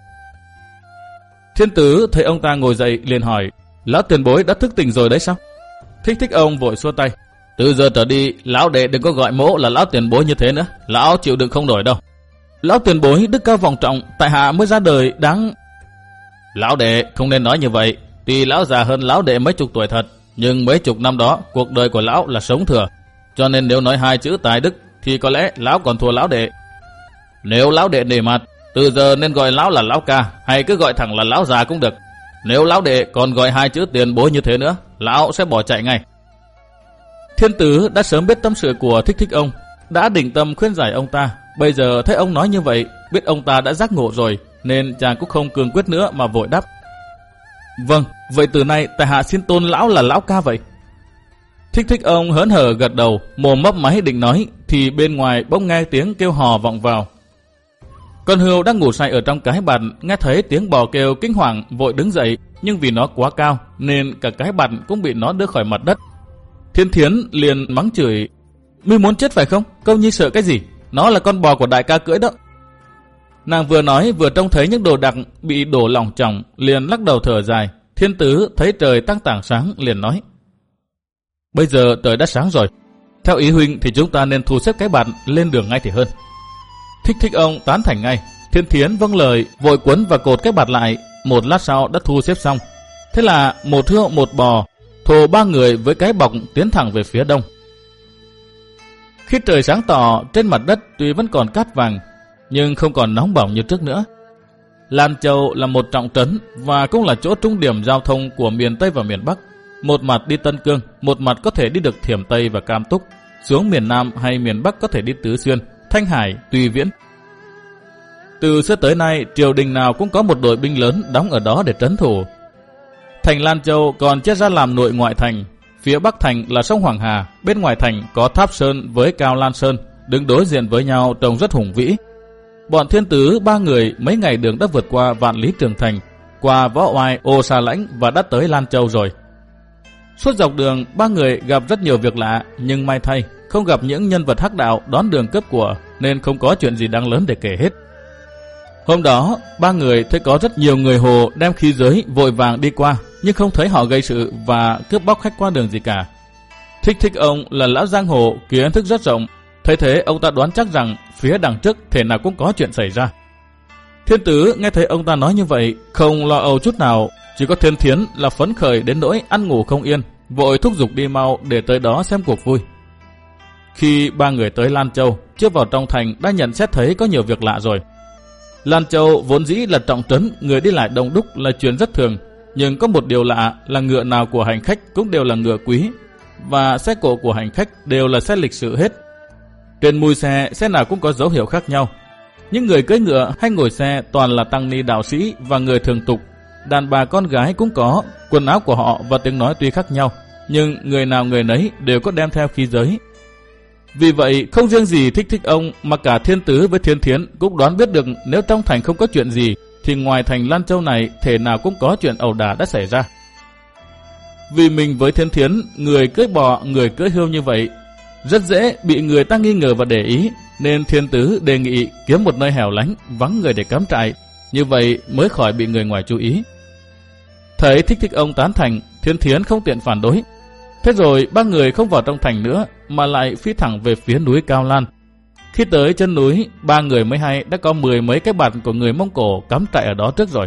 [SPEAKER 1] Thiên Tứ thấy ông ta ngồi dậy liền hỏi: Lão tiền bối đã thức tỉnh rồi đấy sao? Thích Thích ông vội xua tay: Từ giờ trở đi lão đệ đừng có gọi mỗ là lão tiền bối như thế nữa, lão chịu đựng không nổi đâu. Lão tiền bối đức cao vọng trọng, tại hạ mới ra đời đáng... Lão đệ không nên nói như vậy. Tuy lão già hơn lão đệ mấy chục tuổi thật, nhưng mấy chục năm đó cuộc đời của lão là sống thừa, cho nên nếu nói hai chữ tài đức thì có lẽ lão còn thua lão đệ. Nếu lão đệ nể mặt, từ giờ nên gọi lão là lão ca, hay cứ gọi thẳng là lão già cũng được. Nếu lão đệ còn gọi hai chữ tiền bối như thế nữa, lão sẽ bỏ chạy ngay. Thiên Tứ đã sớm biết tâm sự của Thích Thích ông, đã định tâm khuyên giải ông ta. Bây giờ thấy ông nói như vậy, biết ông ta đã giác ngộ rồi, nên chàng cũng không cương quyết nữa mà vội đáp: Vâng, vậy từ nay tại hạ xin tôn lão là lão ca vậy. Thích Thích ông hớn hở gật đầu, mồm mấp máy định nói, thì bên ngoài bỗng nghe tiếng kêu hò vọng vào. Con hươu đang ngủ say ở trong cái bạt nghe thấy tiếng bò kêu kinh hoàng, vội đứng dậy, nhưng vì nó quá cao nên cả cái bạt cũng bị nó đưa khỏi mặt đất. Thiên Thiến liền mắng chửi: Mi muốn chết phải không? Câu Nhi sợ cái gì? Nó là con bò của đại ca cưỡi đó. Nàng vừa nói vừa trông thấy những đồ đạc bị đổ lỏng chỏng, liền lắc đầu thở dài. Thiên Tứ thấy trời tăng tảng sáng liền nói: Bây giờ trời đã sáng rồi, theo ý huynh thì chúng ta nên thu xếp cái bạt lên đường ngay thì hơn. Thích Thích ông tán thành ngay. Thiên Thiến vâng lời, vội quấn và cột cái bạt lại. Một lát sau đã thu xếp xong. Thế là một hươu một bò, thồ ba người với cái bọc tiến thẳng về phía đông. Khi trời sáng tỏ, trên mặt đất tuy vẫn còn cát vàng, nhưng không còn nóng bỏng như trước nữa. Lan Châu là một trọng trấn và cũng là chỗ trung điểm giao thông của miền Tây và miền Bắc. Một mặt đi Tân Cương, một mặt có thể đi được Thiểm Tây và Cam Túc. Xuống miền Nam hay miền Bắc có thể đi Tứ Xuyên, Thanh Hải, Tùy Viễn. Từ xưa tới nay, triều đình nào cũng có một đội binh lớn đóng ở đó để trấn thủ. Thành Lan Châu còn chia ra làm nội ngoại thành. Phía Bắc thành là sông Hoàng Hà, bên ngoài thành có Tháp Sơn với Cao Lan Sơn, đứng đối diện với nhau trông rất hùng vĩ. Bọn Thiên Tứ ba người mấy ngày đường đã vượt qua Vạn Lý Trường Thành, qua Võ Oai, Ô Sa Lãnh và đã tới Lan Châu rồi. Suốt dọc đường, ba người gặp rất nhiều việc lạ, nhưng may thay không gặp những nhân vật hắc đạo đón đường cướp của, nên không có chuyện gì đáng lớn để kể hết. Hôm đó, ba người thấy có rất nhiều người Hồ đem khí giới vội vàng đi qua, nhưng không thấy họ gây sự và cướp bóc khách qua đường gì cả. Thích Thích ông là lão giang hồ, kiến thức rất rộng, thấy thế ông ta đoán chắc rằng phía đằng trước thể nào cũng có chuyện xảy ra. Thiên Tứ nghe thấy ông ta nói như vậy, không lo âu chút nào, chỉ có Thiên Thiến là phấn khởi đến nỗi ăn ngủ không yên, vội thúc giục đi mau để tới đó xem cuộc vui. Khi ba người tới Lan Châu, chưa vào trong thành đã nhận xét thấy có nhiều việc lạ rồi. Lan Châu vốn dĩ là trọng trấn, người đi lại đông đúc là chuyện rất thường, nhưng có một điều lạ là ngựa nào của hành khách cũng đều là ngựa quý, và xe cộ của hành khách đều là xe lịch sự hết, Trên mui xe, xe nào cũng có dấu hiệu khác nhau. Những người cưỡi ngựa hay ngồi xe toàn là tăng ni đạo sĩ và người thường tục. Đàn bà con gái cũng có, quần áo của họ và tiếng nói tuy khác nhau, nhưng người nào người nấy đều có đem theo khí giới. Vì vậy, không riêng gì Thích Thích Ông mà cả Thiên Tứ với Thiên Thiến cũng đoán biết được nếu trong thành không có chuyện gì, thì ngoài thành Lan Châu này thể nào cũng có chuyện ẩu đả đã xảy ra. Vì mình với Thiên Thiến, người cưỡi bò, người cưỡi hươu như vậy, rất dễ bị người ta nghi ngờ và để ý, nên Thiên Tứ đề nghị kiếm một nơi hẻo lánh, vắng người để cắm trại, như vậy mới khỏi bị người ngoài chú ý. Thấy Thích Thích Ông tán thành, Thiên Thiến không tiện phản đối. Thế rồi ba người không vào trong thành nữa mà lại phi thẳng về phía núi Cao Lan. Khi tới chân núi, ba người mới hay đã có mười mấy cái bạt của người Mông Cổ cắm trại ở đó trước rồi.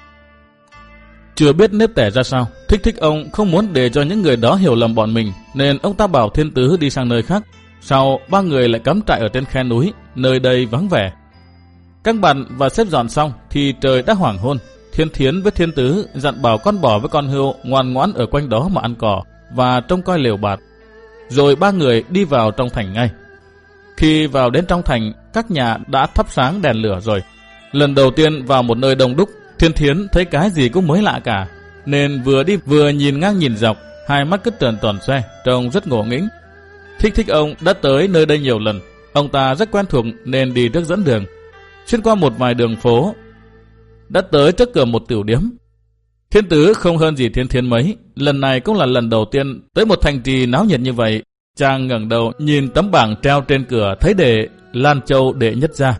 [SPEAKER 1] Chưa biết nếp tẻ ra sao, Thích Thích Ông không muốn để cho những người đó hiểu lầm bọn mình, nên ông ta bảo Thiên Tứ đi sang nơi khác. Sau, ba người lại cắm trại ở trên khe núi, nơi đây vắng vẻ. Căng bàn và xếp dọn xong thì trời đã hoàng hôn. Thiên Thiến với Thiên Tứ dặn bảo con bò với con hươu ngoan ngoãn ở quanh đó mà ăn cỏ và trông coi lều bạt. Rồi ba người đi vào trong thành ngay. Khi vào đến trong thành, các nhà đã thắp sáng đèn lửa rồi. Lần đầu tiên vào một nơi đông đúc, Thiên Thiến thấy cái gì cũng mới lạ cả, nên vừa đi vừa nhìn ngang nhìn dọc, hai mắt cứ tròn tròn xoe, trông rất ngộ nghĩnh. Thích Thích Ông đã tới nơi đây nhiều lần, ông ta rất quen thuộc nên đi trước dẫn đường. Xuyên qua một vài đường phố, đã tới trước cửa một tiểu điếm. Thiên Tứ không hơn gì Thiên Thiến mấy, lần này cũng là lần đầu tiên tới một thành trì náo nhiệt như vậy. Chàng ngẩng đầu nhìn tấm bảng treo trên cửa, thấy đề Lan Châu đệ nhất gia.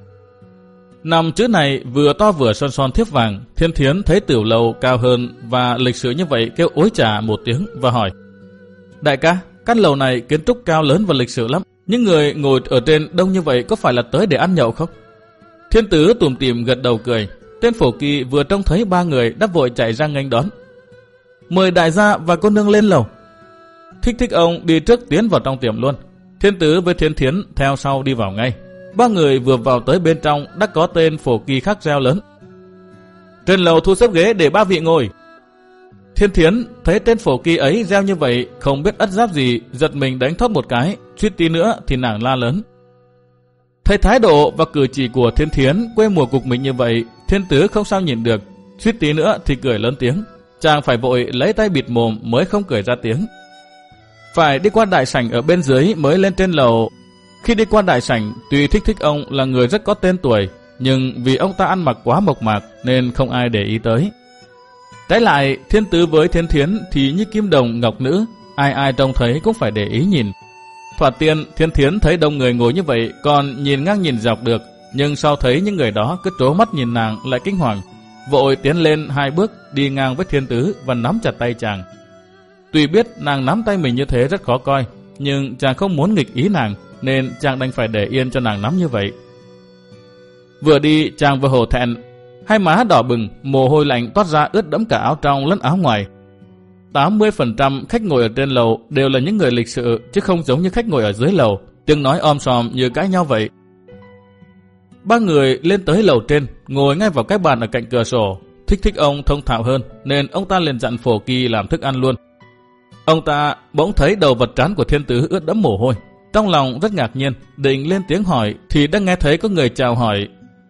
[SPEAKER 1] Năm chữ này vừa to vừa son son thiếp vàng. Thiên Thiến thấy tiểu lầu cao hơn và lịch sử như vậy, kêu ối trà một tiếng và hỏi: đại ca, căn lầu này kiến trúc cao lớn và lịch sử lắm, những người ngồi ở trên đông như vậy có phải là tới để ăn nhậu không? Thiên Tứ tủm tỉm gật đầu cười. Tên phổ kỳ vừa trông thấy ba người đã vội chạy ra nghênh đón: mời đại gia và cô nương lên lầu. Thích Thích Ông đi trước tiến vào trong tiệm luôn. Thiên Tứ với Thiên Thiến theo sau đi vào ngay. Ba người vừa vào tới bên trong đã có tên phổ kỳ khắc reo lớn: trên lầu thu xếp ghế để ba vị ngồi. Thiên Thiến thấy tên phổ kỳ ấy reo như vậy, không biết ất giáp gì, giật mình đánh thót một cái, suýt tí nữa thì nàng la lớn. Thấy thái độ và cử chỉ của Thiên Thiến quê mùa cục mình như vậy, Thiên Tứ không sao nhìn được, suýt tí nữa thì cười lớn tiếng. Chàng phải vội lấy tay bịt mồm mới không cười ra tiếng. Phải đi qua đại sảnh ở bên dưới mới lên trên lầu. Khi đi qua đại sảnh, tuy Thích Thích Ông là người rất có tên tuổi, nhưng vì ông ta ăn mặc quá mộc mạc nên không ai để ý tới. Trái lại, Thiên Tứ với Thiên Thiến thì như kim đồng ngọc nữ, ai ai trông thấy cũng phải để ý nhìn. Thoạt tiên, Thiên Thiến thấy đông người ngồi như vậy còn nhìn ngang nhìn dọc được, nhưng sau thấy những người đó cứ trố mắt nhìn nàng lại kinh hoàng, vội tiến lên hai bước đi ngang với Thiên Tứ và nắm chặt tay chàng. Tuy biết nàng nắm tay mình như thế rất khó coi, nhưng chàng không muốn nghịch ý nàng nên chàng đành phải để yên cho nàng nắm như vậy. Vừa đi chàng vừa hổ thẹn, hai má đỏ bừng, mồ hôi lạnh toát ra ướt đẫm cả áo trong lẫn áo ngoài. tám mươi phần trăm khách ngồi ở trên lầu đều là những người lịch sự, chứ không giống như khách ngồi ở dưới lầu, tiếng nói om sòm như cãi nhau vậy. Ba người lên tới lầu trên, ngồi ngay vào cái bàn ở cạnh cửa sổ. Thích Thích Ông thông thạo hơn nên ông ta liền dặn phổ kỳ làm thức ăn luôn. Ông ta bỗng thấy đầu vật trán của Thiên Tứ ướt đẫm mồ hôi, trong lòng rất ngạc nhiên, định lên tiếng hỏi thì đã nghe thấy có người chào hỏi: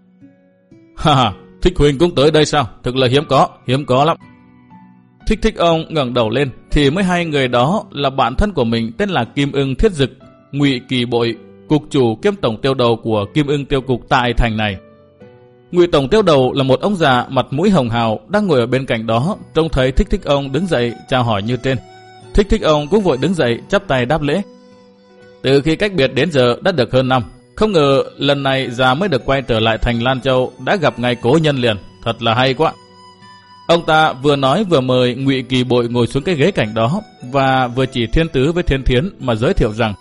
[SPEAKER 1] ha ha, Thích huynh cũng tới đây sao? Thực là hiếm có, hiếm có lắm. Thích Thích Ông ngẩng đầu lên thì mới hay người đó là bạn thân của mình, tên là Kim Ưng Thiết Dực, Ngụy Kỳ Bội, cục chủ kiêm tổng tiêu đầu của Kim Ưng tiêu cục tại thành này. Ngụy tổng tiêu đầu là một ông già mặt mũi hồng hào đang ngồi ở bên cạnh đó, trông thấy Thích Thích Ông đứng dậy chào hỏi như trên. Thích Thích Ông cũng vội đứng dậy chắp tay đáp lễ. Từ khi cách biệt đến giờ đã được hơn năm, không ngờ lần này già mới được quay trở lại thành Lan Châu, đã gặp ngay cố nhân liền, thật là hay quá. Ông ta vừa nói vừa mời Ngụy Kỳ Bội ngồi xuống cái ghế cạnh đó và vừa chỉ Thiên Tứ với Thiên Thiến mà giới thiệu rằng: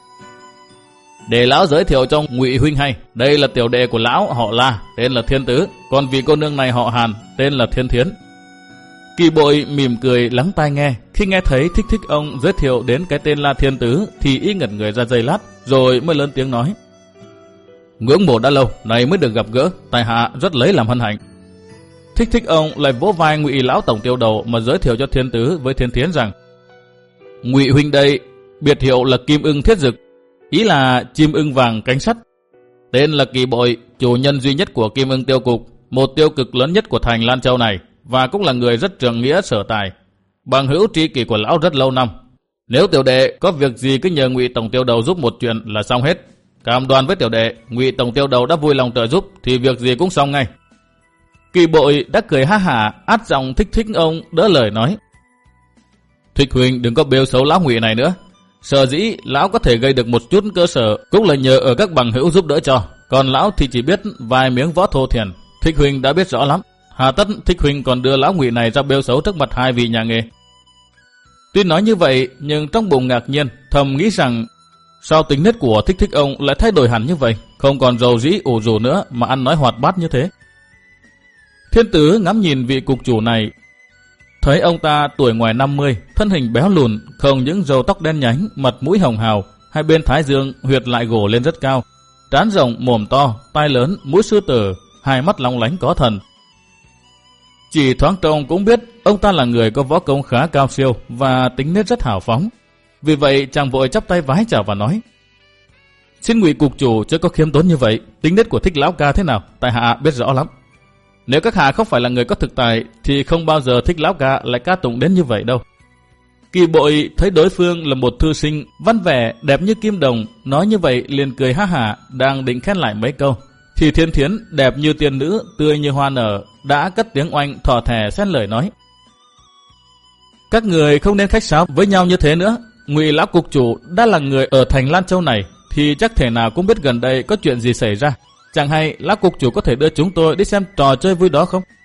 [SPEAKER 1] để lão giới thiệu cho Ngụy huynh hay, đây là tiểu đệ của lão họ La, tên là Thiên Tứ, còn vị cô nương này họ Hàn, tên là Thiên Thiến. Kỳ Bội mỉm cười lắng tai nghe, khi nghe thấy Thích Thích Ông giới thiệu đến cái tên là Thiên Tứ thì y ngẩn người ra giây lát, rồi mới lớn tiếng nói: ngưỡng mộ đã lâu, này mới được gặp gỡ, tại hạ rất lấy làm hân hạnh. Thích Thích Ông lại vỗ vai Ngụy lão tổng tiêu đầu mà giới thiệu cho Thiên Tứ với Thiên Thiến rằng: Ngụy huynh đây biệt hiệu là Kim Ưng Thiết Dực, ý là chim ưng vàng cánh sắt. Tên là Kỳ Bội, chủ nhân duy nhất của Kim Ưng Tiêu Cục, một tiêu cực lớn nhất của thành Lan Châu này, và cũng là người rất trượng nghĩa sở tài, bằng hữu tri kỷ của lão rất lâu năm. Nếu tiểu đệ có việc gì cứ nhờ Ngụy tổng tiêu đầu giúp một chuyện là xong hết. Cam đoan với tiểu đệ, Ngụy tổng tiêu đầu đã vui lòng trợ giúp thì việc gì cũng xong ngay. Kỳ Bội đã cười ha hả, át giọng Thích Thích ông đỡ lời nói: Thích huynh đừng có bêu xấu lão Ngụy này nữa. Sở dĩ lão có thể gây được một chút cơ sở cũng là nhờ ở các bằng hữu giúp đỡ cho, còn lão thì chỉ biết vài miếng võ thô thiền. Thích huynh đã biết rõ lắm, hà tất Thích huynh còn đưa lão Ngụy này ra bêu xấu trước mặt hai vị nhà nghề. Tuy nói như vậy, nhưng trong bụng ngạc nhiên, thầm nghĩ rằng sao tính nết của Thích Thích ông lại thay đổi hẳn như vậy, không còn rầu rĩ ủ rũ nữa mà ăn nói hoạt bát như thế. Thiên Tứ ngắm nhìn vị cục chủ này, thấy ông ta tuổi ngoài năm mươi, thân hình béo lùn, không những râu tóc đen nhánh, mặt mũi hồng hào, hai bên thái dương huyệt lại gồ lên rất cao, trán rộng, mồm to, tai lớn, mũi sư tử, hai mắt long lánh có thần. Chỉ thoáng trông cũng biết ông ta là người có võ công khá cao siêu và tính nết rất hào phóng. Vì vậy chàng vội chắp tay vái chào và nói: Xin Ngụy cục chủ chớ có khiêm tốn như vậy, tính nết của Thích lão ca thế nào, tại hạ biết rõ lắm. Nếu các hạ không phải là người có thực tài thì không bao giờ Thích lão ca lại ca tụng đến như vậy đâu. Kỳ Bội thấy đối phương là một thư sinh văn vẻ đẹp như kim đồng, nói như vậy liền cười ha hả, đang định khen lại mấy câu thì Thiên Thiến đẹp như tiên nữ, tươi như hoa nở, đã cất tiếng oanh thỏ thẻ xen lời nói: Các người không nên khách sáo với nhau như thế nữa. Ngụy lão cục chủ đã là người ở thành Lan Châu này thì chắc thể nào cũng biết gần đây có chuyện gì xảy ra. Chẳng hay lão cục chủ có thể đưa chúng tôi đi xem trò chơi vui đó không?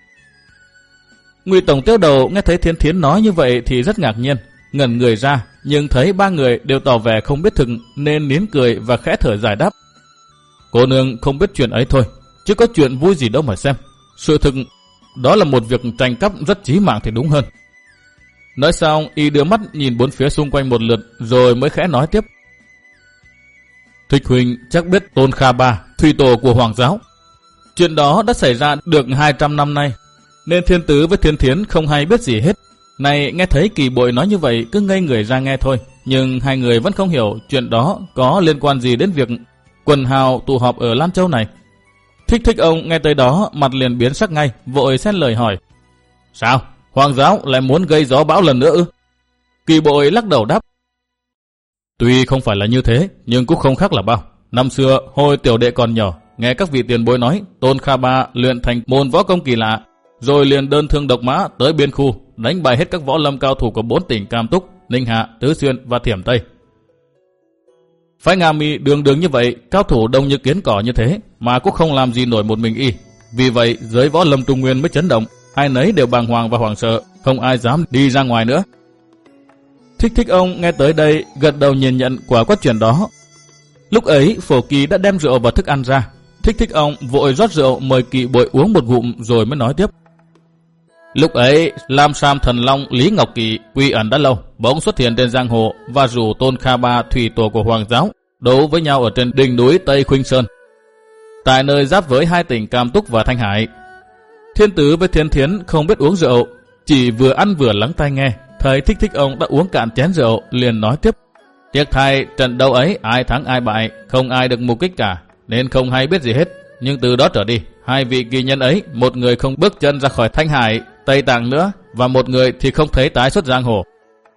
[SPEAKER 1] Ngụy tổng tiêu đầu nghe thấy Thiên Thiến nói như vậy thì rất ngạc nhiên, ngẩn người ra, nhưng thấy ba người đều tỏ vẻ không biết thực nên nín cười và khẽ thở dài đáp: Cô nương không biết chuyện ấy thôi, chứ có chuyện vui gì đâu mà xem. Sự thực đó là một việc tranh cắp rất chí mạng thì đúng hơn. Nói xong y đưa mắt nhìn bốn phía xung quanh một lượt rồi mới khẽ nói tiếp: Thích huynh chắc biết Tôn Kha Ba, thủy tổ của Hoàng giáo. Chuyện đó đã xảy ra được hai trăm năm nay, nên Thiên Tứ với Thiên Thiến không hay biết gì hết. Này nghe thấy Kỳ Bội nói như vậy cứ ngây người ra nghe thôi, nhưng hai người vẫn không hiểu chuyện đó có liên quan gì đến việc quần hào tụ họp ở Lan Châu này. Thích Thích ông nghe tới đó mặt liền biến sắc ngay, vội xen lời hỏi: Sao? Hoàng giáo lại muốn gây gió bão lần nữa ư? Kỳ Bội lắc đầu đáp: Tuy không phải là như thế, nhưng cũng không khác là bao. Năm xưa hồi tiểu đệ còn nhỏ, nghe các vị tiền bối nói Tôn Kha Ba luyện thành môn võ công kỳ lạ, rồi liền đơn thương độc mã tới biên khu, đánh bại hết các võ lâm cao thủ của bốn tỉnh Cam Túc, Ninh Hạ, Tứ Xuyên và Thiểm Tây. Phái Nga Mi đường đường như vậy, cao thủ đông như kiến cỏ như thế mà cũng không làm gì nổi một mình y. Vì vậy giới võ lâm Trung Nguyên mới chấn động, ai nấy đều bàng hoàng và hoảng sợ, không ai dám đi ra ngoài nữa. Thích Thích ông nghe tới đây gật đầu nhìn nhận quả có chuyện đó. Lúc ấy Phổ Kỳ đã đem rượu và thức ăn ra. Thích Thích ông vội rót rượu mời Kỳ Bội uống một ngụm rồi mới nói tiếp: Lúc ấy Lam Sam Thần Long Lý Ngọc Kỳ quy ẩn đã lâu, bỗng xuất hiện trên giang hồ và rủ Tôn Kha Ba, thủy tổ của Hoàng giáo, đấu với nhau ở trên đỉnh núi Tây Khuynh Sơn, tại nơi giáp với hai tỉnh Cam Túc và Thanh Hải. Thiên Tứ với Thiên Thiến không biết uống rượu, chỉ vừa ăn vừa lắng tai nghe. Thấy Thích Thích ông đã uống cạn chén rượu, liền nói tiếp: Tiếc thay trận đấu ấy ai thắng ai bại, không ai được mục kích cả, nên không hay biết gì hết. Nhưng từ đó trở đi, hai vị kỳ nhân ấy, một người không bước chân ra khỏi Thanh Hải, Tây Tạng nữa, và một người thì không thấy tái xuất giang hồ.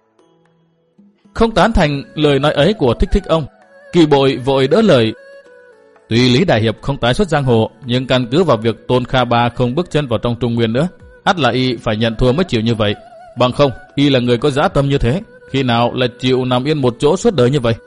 [SPEAKER 1] Không tán thành lời nói ấy của Thích Thích ông, Kỳ Bội vội đỡ lời: Tuy Lý Đại Hiệp không tái xuất giang hồ, nhưng căn cứ vào việc Tôn Kha Ba không bước chân vào trong Trung Nguyên nữa, ắt là y phải nhận thua mới chịu như vậy. Bằng không, y là người có dã tâm như thế, khi nào là chịu nằm yên một chỗ suốt đời như vậy?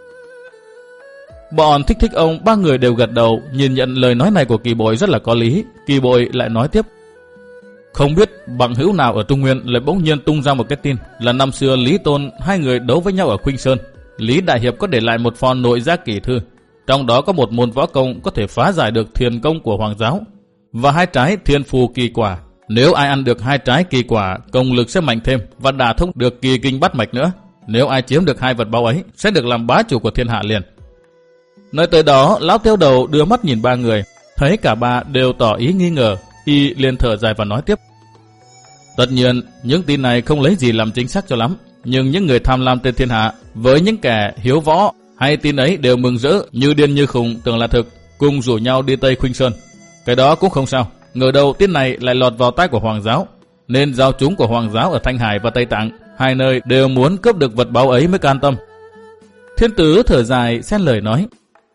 [SPEAKER 1] Bọn Thích Thích ông ba người đều gật đầu, nhìn nhận lời nói này của Kỳ Bội rất là có lý. Kỳ Bội lại nói tiếp: Không biết bằng hữu nào ở Trung Nguyên lại bỗng nhiên tung ra một cái tin là năm xưa Lý Tôn hai người đấu với nhau ở Khuynh Sơn. Lý Đại Hiệp có để lại một pho nội giác kỷ thư, trong đó có một môn võ công có thể phá giải được thiền công của Hoàng giáo và hai trái thiên phù kỳ quả. Nếu ai ăn được hai trái kỳ quả, công lực sẽ mạnh thêm và đả thông được kỳ kinh bát mạch nữa. Nếu ai chiếm được hai vật báu ấy, sẽ được làm bá chủ của thiên hạ liền. Nói tới đó, lão tiêu đầu đưa mắt nhìn ba người, thấy cả ba đều tỏ ý nghi ngờ, y liền thở dài và nói tiếp: Tất nhiên, những tin này không lấy gì làm chính xác cho lắm, nhưng những người tham lam trên thiên hạ, với những kẻ hiếu võ Hay tin ấy đều mừng rỡ như điên như khùng tưởng là thực, cùng rủ nhau đi Tây Khuynh Sơn. Cái đó cũng không sao, ngờ đâu tin này lại lọt vào tai của Hoàng giáo, nên giáo chúng của Hoàng giáo ở Thanh Hải và Tây Tạng, hai nơi đều muốn cướp được vật báu ấy mới can tâm. Thiên Tứ thở dài xen lời nói,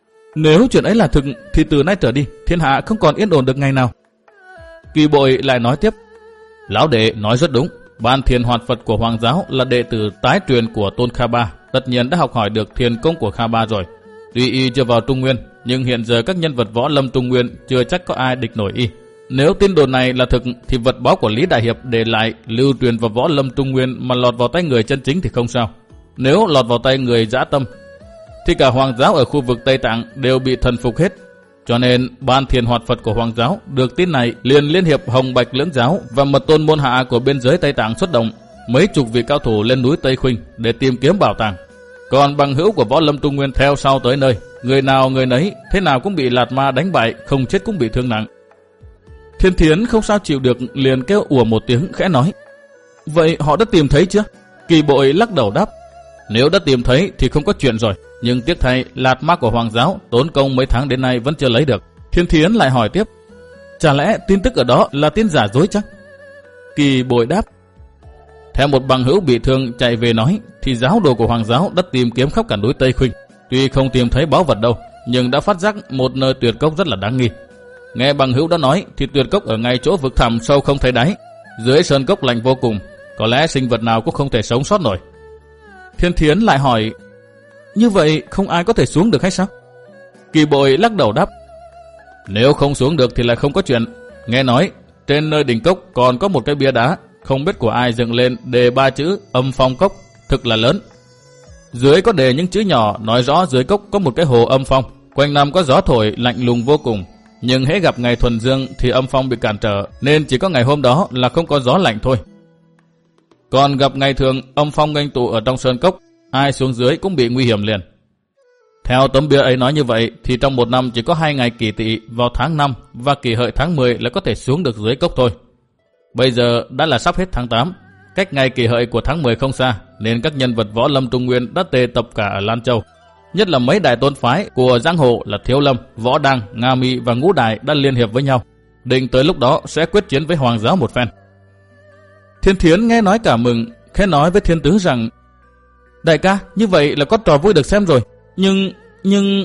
[SPEAKER 1] nếu chuyện ấy là thực thì từ nay trở đi thiên hạ không còn yên ổn được ngày nào. Kỳ Bội lại nói tiếp, lão đệ nói rất đúng, Ban Thiền Hoạt Phật của Hoàng giáo là đệ tử tái truyền của Tôn Kha Ba, tất nhiên đã học hỏi được thiền công của Kha Ba rồi. Tuy y chưa vào Trung Nguyên, nhưng hiện giờ các nhân vật võ lâm Trung Nguyên chưa chắc có ai địch nổi y. Nếu tin đồn này là thực thì vật báu của Lý Đại Hiệp để lại lưu truyền vào võ lâm Trung Nguyên mà lọt vào tay người chân chính thì không sao. Nếu lọt vào tay người dã tâm thì cả Hoàng giáo ở khu vực Tây Tạng đều bị thần phục hết. Cho nên Ban Thiền Hoạt Phật của Hoàng giáo được tin này liền liên hiệp Hồng Bạch lưỡng giáo và mật tôn môn hạ của biên giới Tây Tạng xuất động mấy chục vị cao thủ lên núi Tây Khuynh để tìm kiếm bảo tàng. Còn bằng hữu của võ lâm Trung Nguyên theo sau tới nơi, người nào người nấy thế nào cũng bị Lạt Ma đánh bại, không chết cũng bị thương nặng. Thiên Thiến không sao chịu được liền kêu ủa một tiếng khẽ nói, vậy họ đã tìm thấy chưa? Kỳ Bội lắc đầu đáp, nếu đã tìm thấy thì không có chuyện rồi, nhưng tiếc thay Lạt Ma của Hoàng giáo tốn công mấy tháng đến nay vẫn chưa lấy được. Thiên Thiến lại hỏi tiếp, chả lẽ tin tức ở đó là tin giả dối chắc? Kỳ Bội đáp, theo một bằng hữu bị thương chạy về nói thì giáo đồ của Hoàng giáo đã tìm kiếm khắp cả núi Tây Khuynh, tuy không tìm thấy báu vật đâu, nhưng đã phát giác một nơi tuyệt cốc rất là đáng nghi. Nghe bằng hữu đó nói thì tuyệt cốc ở ngay chỗ vực thẳm sâu không thấy đáy, dưới sơn cốc lạnh vô cùng, có lẽ sinh vật nào cũng không thể sống sót nổi. Thiên Thiến lại hỏi, như vậy không ai có thể xuống được hay sao? Kỳ Bội lắc đầu đáp, nếu không xuống được thì lại không có chuyện. Nghe nói trên nơi đỉnh cốc còn có một cái bia đá, không biết của ai dựng lên đề ba chữ Âm Phong Cốc, thực là lớn. Dưới có đề những chữ nhỏ nói rõ dưới cốc có một cái hồ âm phong, quanh năm có gió thổi lạnh lùng vô cùng. Nhưng hễ gặp ngày thuần dương thì âm phong bị cản trở, nên chỉ có ngày hôm đó là không có gió lạnh thôi. Còn gặp ngày thường âm phong nghênh tụ ở trong sơn cốc, ai xuống dưới cũng bị nguy hiểm liền. Theo tấm bia ấy nói như vậy thì trong một năm chỉ có hai ngày Kỷ Tỵ vào tháng năm và Kỷ Hợi tháng mười là có thể xuống được dưới cốc thôi. Bây giờ đã là sắp hết tháng tám, cách ngày Kỷ Hợi của tháng mười không xa, nên các nhân vật võ lâm Trung Nguyên đã tề tập cả ở Lan Châu. Nhất là mấy đại tôn phái của giang hồ là Thiếu Lâm, Võ Đăng, Nga Mi và Ngũ Đại đã liên hiệp với nhau, định tới lúc đó sẽ quyết chiến với Hoàng giáo một phen. Thiên Thiến nghe nói cả mừng, khẽ nói với Thiên Tứ rằng, đại ca, như vậy là có trò vui được xem rồi, nhưng, nhưng...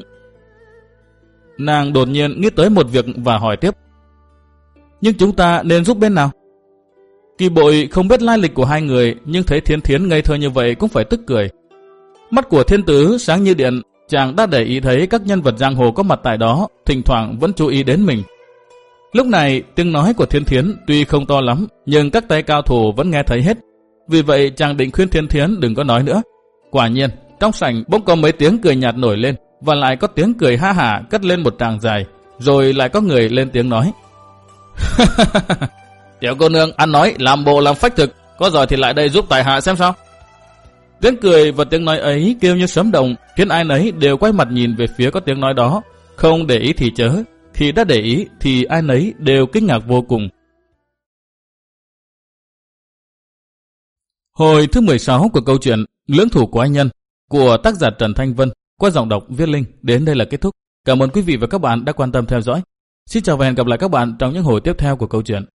[SPEAKER 1] Nàng đột nhiên nghĩ tới một việc và hỏi tiếp, nhưng chúng ta nên giúp bên nào? Kỳ Bội không biết lai lịch của hai người, nhưng thấy Thiên Thiến ngây thơ như vậy cũng phải tức cười. Mắt của Thiên Tứ sáng như điện, chàng đã để ý thấy các nhân vật giang hồ có mặt tại đó, thỉnh thoảng vẫn chú ý đến mình. Lúc này tiếng nói của Thiên Thiến tuy không to lắm, nhưng các tay cao thủ vẫn nghe thấy hết. Vì vậy chàng định khuyên Thiên Thiến đừng có nói nữa. Quả nhiên trong sảnh bỗng có mấy tiếng cười nhạt nổi lên, và lại có tiếng cười ha hả cất lên một tràng dài, rồi lại có người lên tiếng nói, tiểu cô nương ăn nói làm bộ làm phách thực, có giỏi thì lại đây giúp tài hạ xem sao. Tiếng cười và tiếng nói ấy kêu như sấm động, khiến ai nấy đều quay mặt nhìn về phía có tiếng nói đó. Không để ý thì chớ, khi đã để ý thì ai nấy đều kinh ngạc vô cùng. Hồi thứ mười sáu của câu chuyện Lưỡng Thủ Quái Nhân của tác giả Trần Thanh Vân qua giọng đọc Viết Linh đến đây là kết thúc. Cảm ơn quý vị và các bạn đã quan tâm theo dõi. Xin chào và hẹn gặp lại các bạn trong những hồi tiếp theo của câu chuyện.